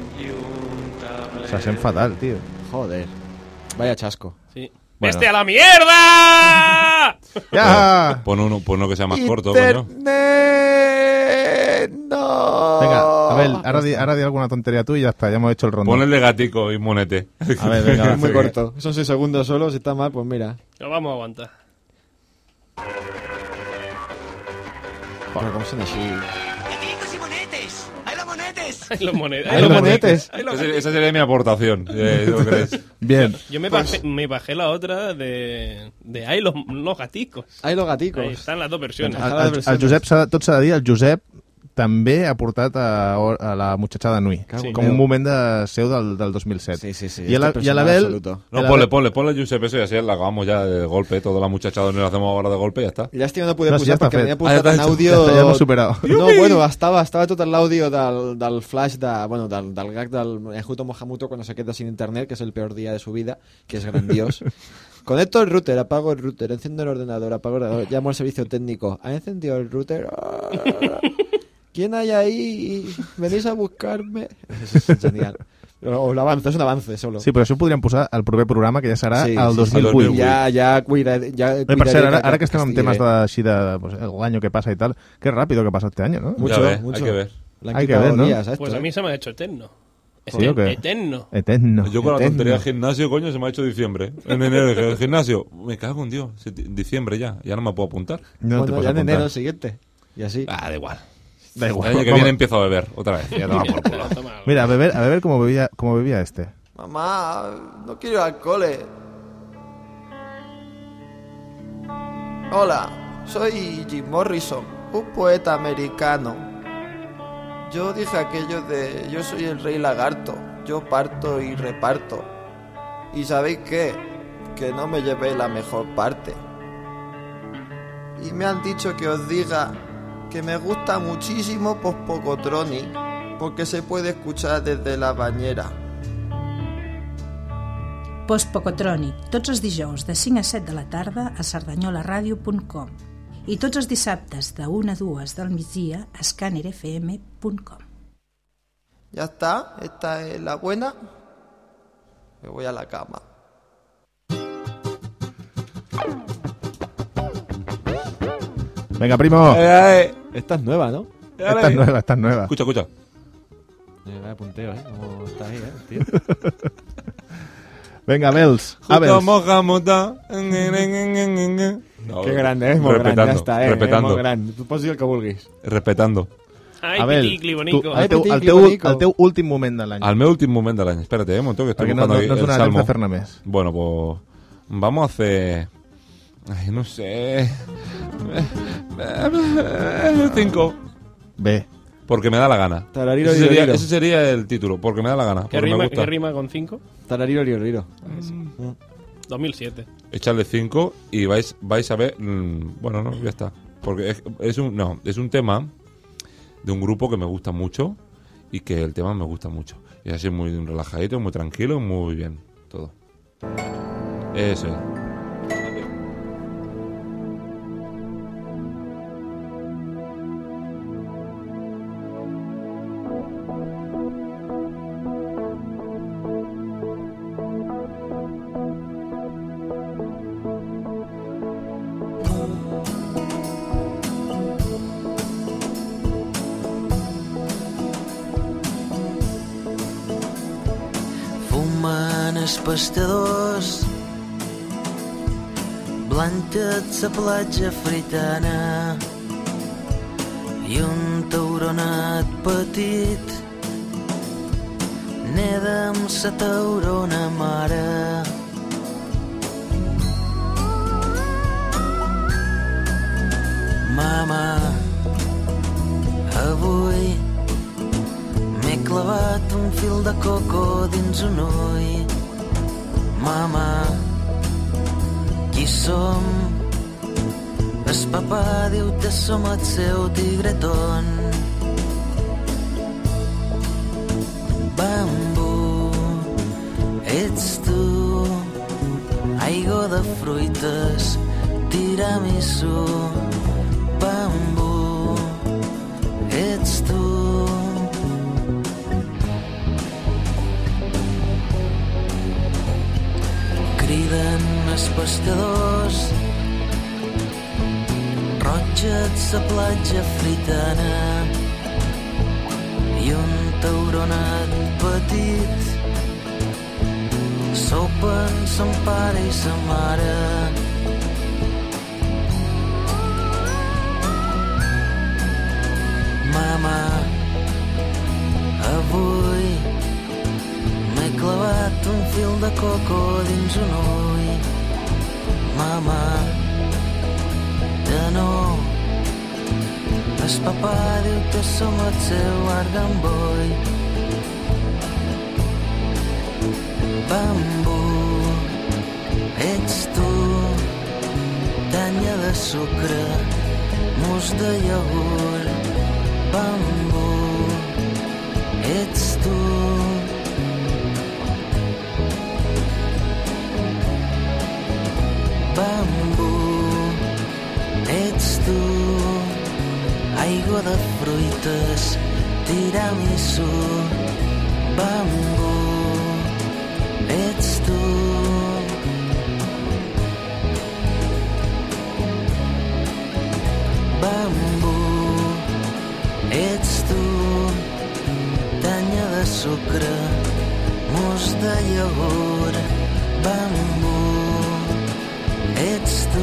Se sent fatal, tio. Joder. Vaya chasco. Sí. Bueno. ¡Vete a la mierda! ¡Ya! Pon uno, pon uno que sea más corto, coño. Internet, no. Venga, Abel, ahora di, ahora di alguna tontería tú y ya está, ya hemos hecho el rondo. Pon el de gatico y monete. A ver, venga, va. Es muy corto. Son seis segundos solo, si está mal, pues mira. Lo vamos a aguantar. Joder, ¿cómo son así? ¡Ay, los monetes! ¡Ay, los monetes! ¡Ay, los Esa, esa sería mi aportación. Eh, ¿lo crees? Bien. Yo me, bajé, me bajé la otra de, de ¡Ay, los, los gaticos! ¡Ay, los gaticos! Ahí están las dos versiones. El, el, el Josep, s'ha- tot s'ha de dir, el Josep també ha portat a, a la Muchachada Nui, Sí. com un moment de seu del, del dos mil set. Sí, sí, sí. I a la- este i a personal l'Abel... absoluto. No, ponle, ponle, ponle Giuseppe eso y así la acabamos ya de golpe. Toda la muchachada no la hacemos ahora de golpe y ya está. I llàstima no poder No, si ja posar està perquè fet. m'havia Ah, ja posat t'ha en hecho. àudio... Ja està, ja l'hemos superat. No, bueno, estava, estava tot l'àudio del, del flash de, bueno, del, del gag del Enjuto Mohamuto cuando se queda sin internet, que es el peor día de su vida, que es grandios. Conecto el router, apago el router, enciendo el ordenador, apago el ordenador, llamo al servicio técnico. ¿Ha encendido el router? ¿Quién hay ahí? ¿Venís a buscarme? Es genial. O un avance, és un avance, solo. Sí, però això ho podríem posar al proper programa, que ja serà Sí, el sí, dos sí. mil vuit. Ja, ja cuidaré... Ja Eh, per cert, ara, ara que estem amb temes de, així de pues, el año que pasa y tal, qué rápido que pasa este año, ¿no? Mucho, Ya ves, mucho. hay que ver. Le han Hay que quitado ver, ¿no? días a esto, Pues a ¿eh? mí se me ha hecho eterno. ¿Sí o qué? Eterno. Eterno. Yo con la Eterno. tontería del gimnasio, coño, se me ha hecho diciembre. En enero dije, el gimnasio, me cago en Dios, se- diciembre ya, ya no me puedo apuntar. No te Bueno, puedes ya en apuntar. enero el siguiente. Y así. Ah, da igual. Da igual. El año que Vamos. viene empiezo a beber, otra vez. Ya toma por culo. Toma. Mira, a beber, a beber cómo bebía, cómo bebía este. Mamá, no quiero ir al cole. Hola, soy Jim Morrison, un poeta americano. Yo dije aquello de yo soy el rey lagarto, yo parto y reparto. ¿Y sabéis qué? Que no me llevé la mejor parte. Y me han dicho que os diga que me gusta muchísimo Post-Pocotronic, porque se puede escuchar desde la bañera. Post-Pocotronic, tots els dijous de cinc a set de la tarda a cerdanyola ràdio punt com i tots els dissabtes de una a dues del migdia a scanner f m punt com. ¿Ya está? ¿Esta es la buena? Me voy a la cama. Venga, primo. Eh, eh. Esta es nueva, ¿no? Esta es nueva, esta es nueva. Escucha, escucha. Me punteo, ¿eh? ¿Cómo está ahí, eh, tío? Venga, Abels. Justo Abels. mojamuta. No, Qué grande, es muy grande, respetando, ya está, eh, respetando. es muy grande. Tu pots dir el que vulguis. Respetando. Ay, Abel, piticli tu, bonico. el, teu, el, teu, el teu últim moment de l'any. Al meu últim moment de l'any. Espérate, eh, un momento que estoy Perquè no, buscando no, aquí no es el una temps salmo. de fer-ne més. Bueno, pues vamos a hacer... Ay, no sé... Cinco. Bé, porque me da la gana. Tarariro, ese, sería, liro. ese sería el título, porque me da la gana. ¿Qué rima, ¿Qué rima con cinco? Tarariro, liro, liro. Mm. dos mil siete. Echarle cinco y vais, vais a ver... Mmm, bueno, no, ya está. Porque es, es, un, no, es un tema de un grupo que me gusta mucho y que el tema me gusta mucho. Y es así muy relajadito, muy tranquilo, muy bien. Todo. Eso es. Fumen els pescadors, blanquet la platja fritana i un tauronet petit neda amb sa taurona mare. Mama, avui m'he clavat un fil de coco dins un ull. Mama, qui som? El papà diu que som el seu tigretón. Bambú, ets tu, aigua de fruites, tiramisú. Bambú, ets tu. Criden els pescadors, roges la platja fritana i un tauronet petit sopen son pare i sa mare. Mama, avui m'he clavat un fil de coco dins un ull. Mama, que no, el papà diu que som el seu argamboll. Bambú, ets tu, canya de sucre, mus de iogurt. Bambú, ets tu. Bambú, ets tu. Aigua de fruites, tiramisú. Bambú, ets tu. Bambú, ets tu, canya de sucre, mus de iogurt. Bambú, ets tu.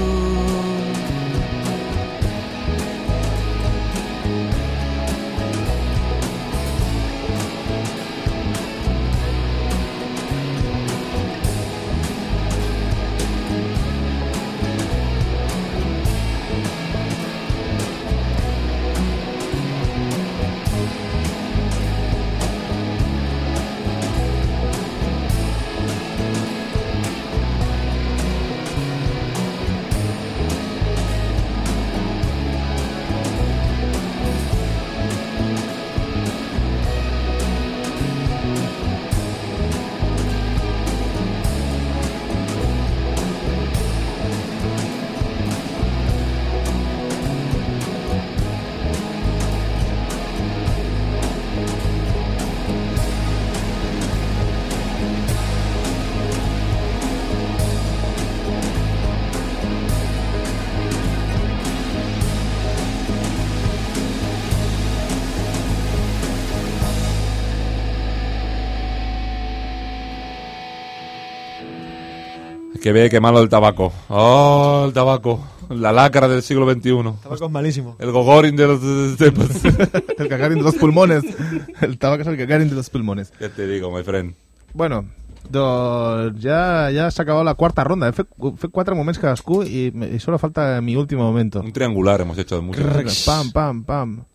Que ve, que malo el tabaco. Oh, el tabaco. La lacra del siglo veintiuno. El tabaco es malísimo. El Gogorin de los... El Gagarin de los pulmones. El tabaco es el Gagarin de los pulmones. ¿Qué te digo, my friend? Bueno, doncs ja, ja s'ha acabat la quarta ronda. Hem fet, fet quatre moments cadascú i, i solo falta mi último momento. Un triangular hemos hecho de música. Pam, pam, pam.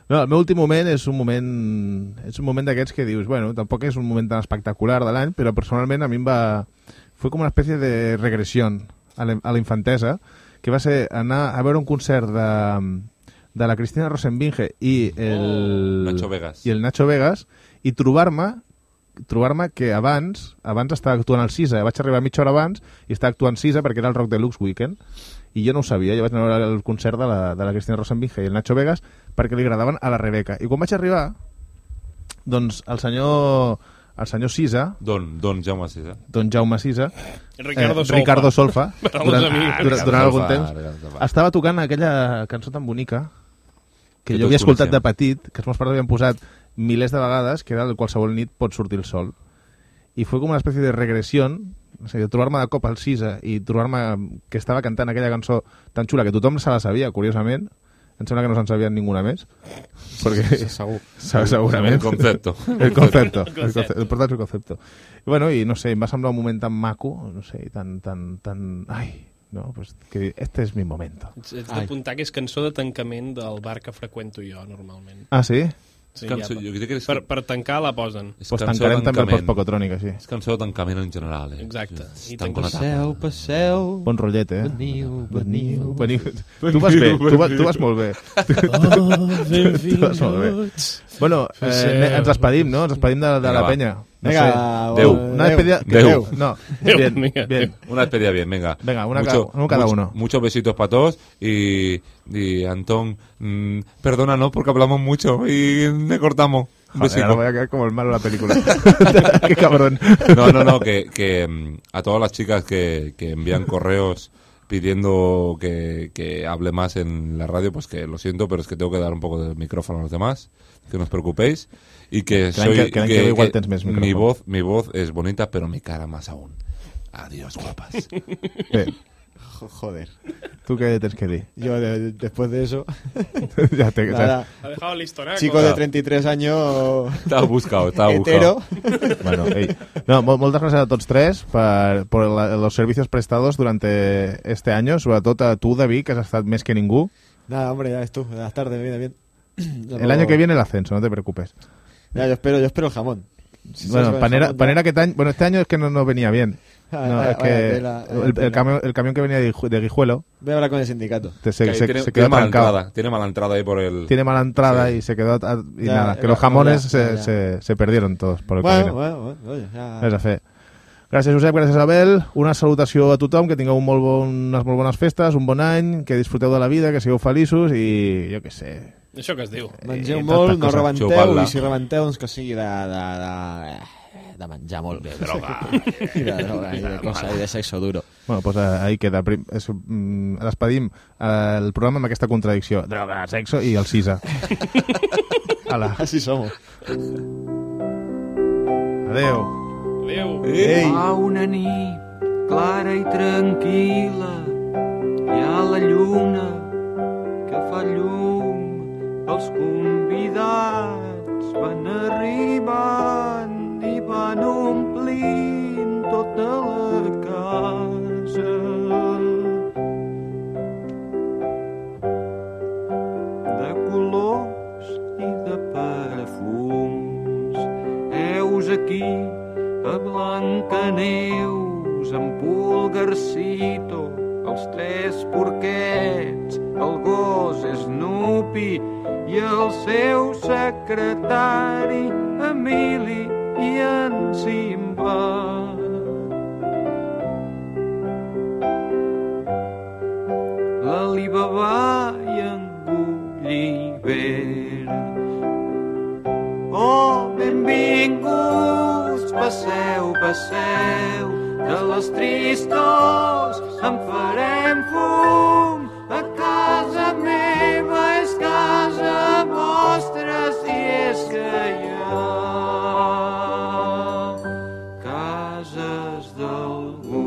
No, el meu últim moment és un moment és un moment d'aquests que dius, bueno, tampoc és un moment tan espectacular de l'any, però personalment a mi em va... Fue com una espècie de regressió a la, a la infantesa, que va ser anar a veure un concert de, de la Cristina Rosenbinge i el... Oh, Nacho Vegas. I el Nacho Vegas, i trobar-me trobar-me que abans abans estava actuant al Sisa, vaig arribar mitja hora abans i estava actuant Sisa perquè era el Rock Deluxe Weekend, i jo no ho sabia, jo vaig anar a veure el concert de la, de la Cristina Rosenbinge i el Nacho Vegas perquè li agradaven a la Rebeca, i quan vaig arribar doncs el senyor el senyor Sisa Don, Don Jaume Sisa Don Jaume Sisa Ricardo eh, Solfa, Ricardo Solfa durant, ah, durant, durant algun temps Solfa. estava tocant aquella cançó tan bonica que, que jo havia escoltat coneixem. de petit, que els meus pares havien posat milers de vegades, que era el qualsevol nit pot sortir el sol, i fue com una espècie de regressió, o sigui, de trobar-me de cop al Sisa i trobar-me que estava cantant aquella cançó tan xula que tothom se la sabia, curiosament. Em sembla que no se'n sabien ninguna més, perquè segur. segurament el concepto el concepto, el concepto, el portat el concepto. I bueno, i no sé, em va semblar un moment tan maco, no sé, i tan tan tan ai, no, pues que este es mi momento. Ets, ets d'apuntar que és cançó de tancament del bar que freqüento jo normalment. Ah, sí? Sí, cançó, ja, jo crec que és... per, per tancar la posen. Pues tancarem també el Post-Pocotrònic, així. És cançó de tancament en general, eh? Exacte. És I tan Passeu, passeu. Bon rotllet, eh? Veniu, veniu. veniu. Tu vas bé, tu vas, tu vas molt bé. Oh, tu vas molt bé. Bueno, eh, ens despedim, no? Ens despedim de, de Venga, la va. penya. No Venga, sé. Déu. Una despedida... que Déu. No, Déu, bien, vinga, bien. Una despedida bien, venga. Venga, una cada- uno cada mucho- uno. Muchos besitos para todos y, y Antón, mm, perdónanos porque hablamos mucho y me cortamos. Un Joder, besito. ahora voy a quedar como el malo de la película. Qué cabrón. No, no, no, que, que mm, a todas las chicas que, que envían correos pidiendo que, que hable más en la radio, pues que lo siento, pero es que tengo que dar un poco de micrófono a los demás, que no os preocupéis, y que Que l'any soy que- que l'any que ve igual tens més mi micrófono. voz, mi voz es bonita, pero mi cara más aún. Adiós, guapas. Bé, Joder. ¿tú qué tienes que decir? Yo de- después de eso... Ya te- Nada. Ha dejado el listonaco. Chico de treinta y tres años... Estaba buscado, estaba hetero. Bueno, ei. No, mol- moltes gràcies a tots tres per, por la, los servicios prestados durante este año, sobretot a tu, David, que has estat més que ningú. Nada, hombre, ya ves tú. Buenas tardes, viene bien. El año que viene el ascenso, no te preocupes. Ya, yo espero, yo espero el jamón. Si Bueno, sabes el Panera, jamón, ya- Panera aquest any... Bueno, este año es que no, no venía bien. Ah, No, vaya- es vaya que tela, vaya el, el, tela. camión, el camión que venía de, Guiju- de Guijuelo Voy a hablar con el sindicato. te- se, Que se, tiene, se tiene quedó mala trancado. entrada, tiene mala entrada ahí por el... Tiene mala entrada Sí. y se quedó... a- y Ya, nada, ya, que los ya, jamones ya, se, ya. Se, se perdieron todos por el Bueno, camino. bueno, bueno, oye, ya... Res a fer. Gràcies, Josep, gràcies, Abel. Una salutació a tothom, que tingueu un molt bon, unes molt bones festes, un bon any, que disfruteu de la vida, que sigueu feliços i jo què sé. Això que es diu. Mengeu Eh, molt, tantes no coses. rebenteu, Xupar-la. i si rebenteu, doncs que sigui de, de, de, de menjar molt. De droga. I de droga, i de cosa, i de sexo duro. Bueno, doncs eh, ahí queda. Prim, és, mm, despedim eh, el programa amb aquesta contradicció. Droga, sexo i el Sisa. Hala. Así somos. Adeu. Adéu. Ei! Fa una nit clara i tranquil·la, hi ha la lluna que fa llum, els convidats van arribant i van omplint tota la casa. De colors i de perfums, heus aquí a Blancaneus, en Pulgarcito, els tres porquets, el gos Snoopy i el seu secretari Emili i en Simba. L'Alibaba i en Gulliver. Oh, benvinguts, passeu, passeu, de les tristors en farem fum. A casa meva és casa vostra, si és que hi ha cases d'algú.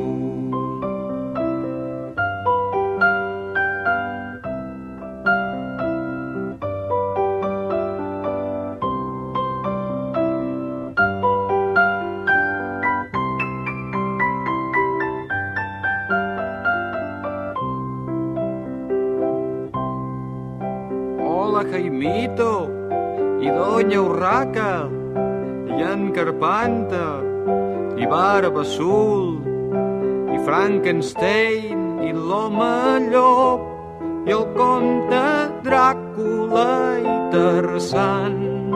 Hola Jaimito i Doña Urraca i en Carpanta i Barba Azul i Frankenstein i l'home llop i el comte Dràcula i Tarzan.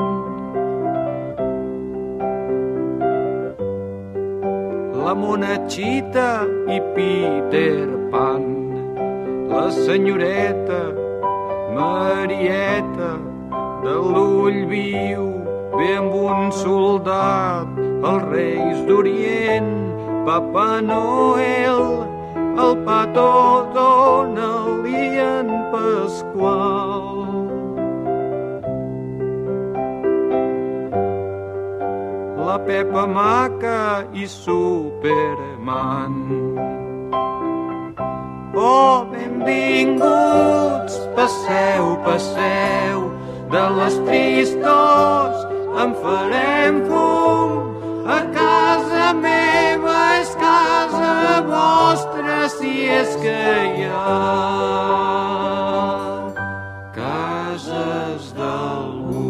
La Monachita i Peter Pan, la senyoreta Marieta de l'ull viu ve amb un soldat, els reis d'Orient, Papa Noel, el Pato Donald i en Pasqual. La Pepa Maca i Superman. Oh, benvinguts, passeu, passeu, de les tristors en farem fum. A casa meva és casa vostra, si és que hi ha cases d'algú.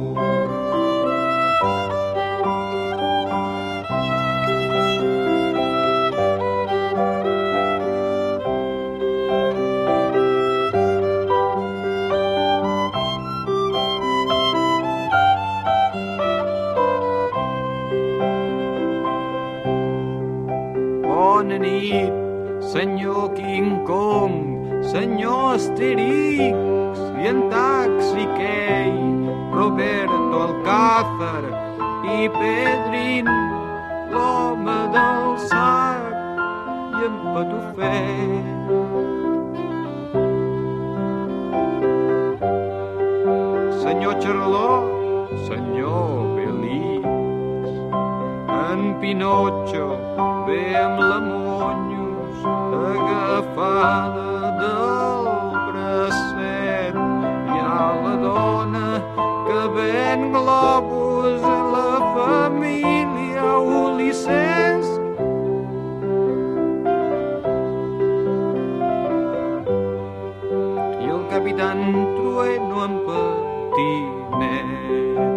Bona nit, senyor King Kong, senyor Asterix i en Taxi Key, Roberto Alcázar i Pedrín, l'home del sac i en Patufet. Senyor Charlot, senyor Belix, en Pinotxo ve amb la Monyos agafada del bracet. Hi ha la dona que ven globus a la família Ulisses. I el capitán Trueno en patinet.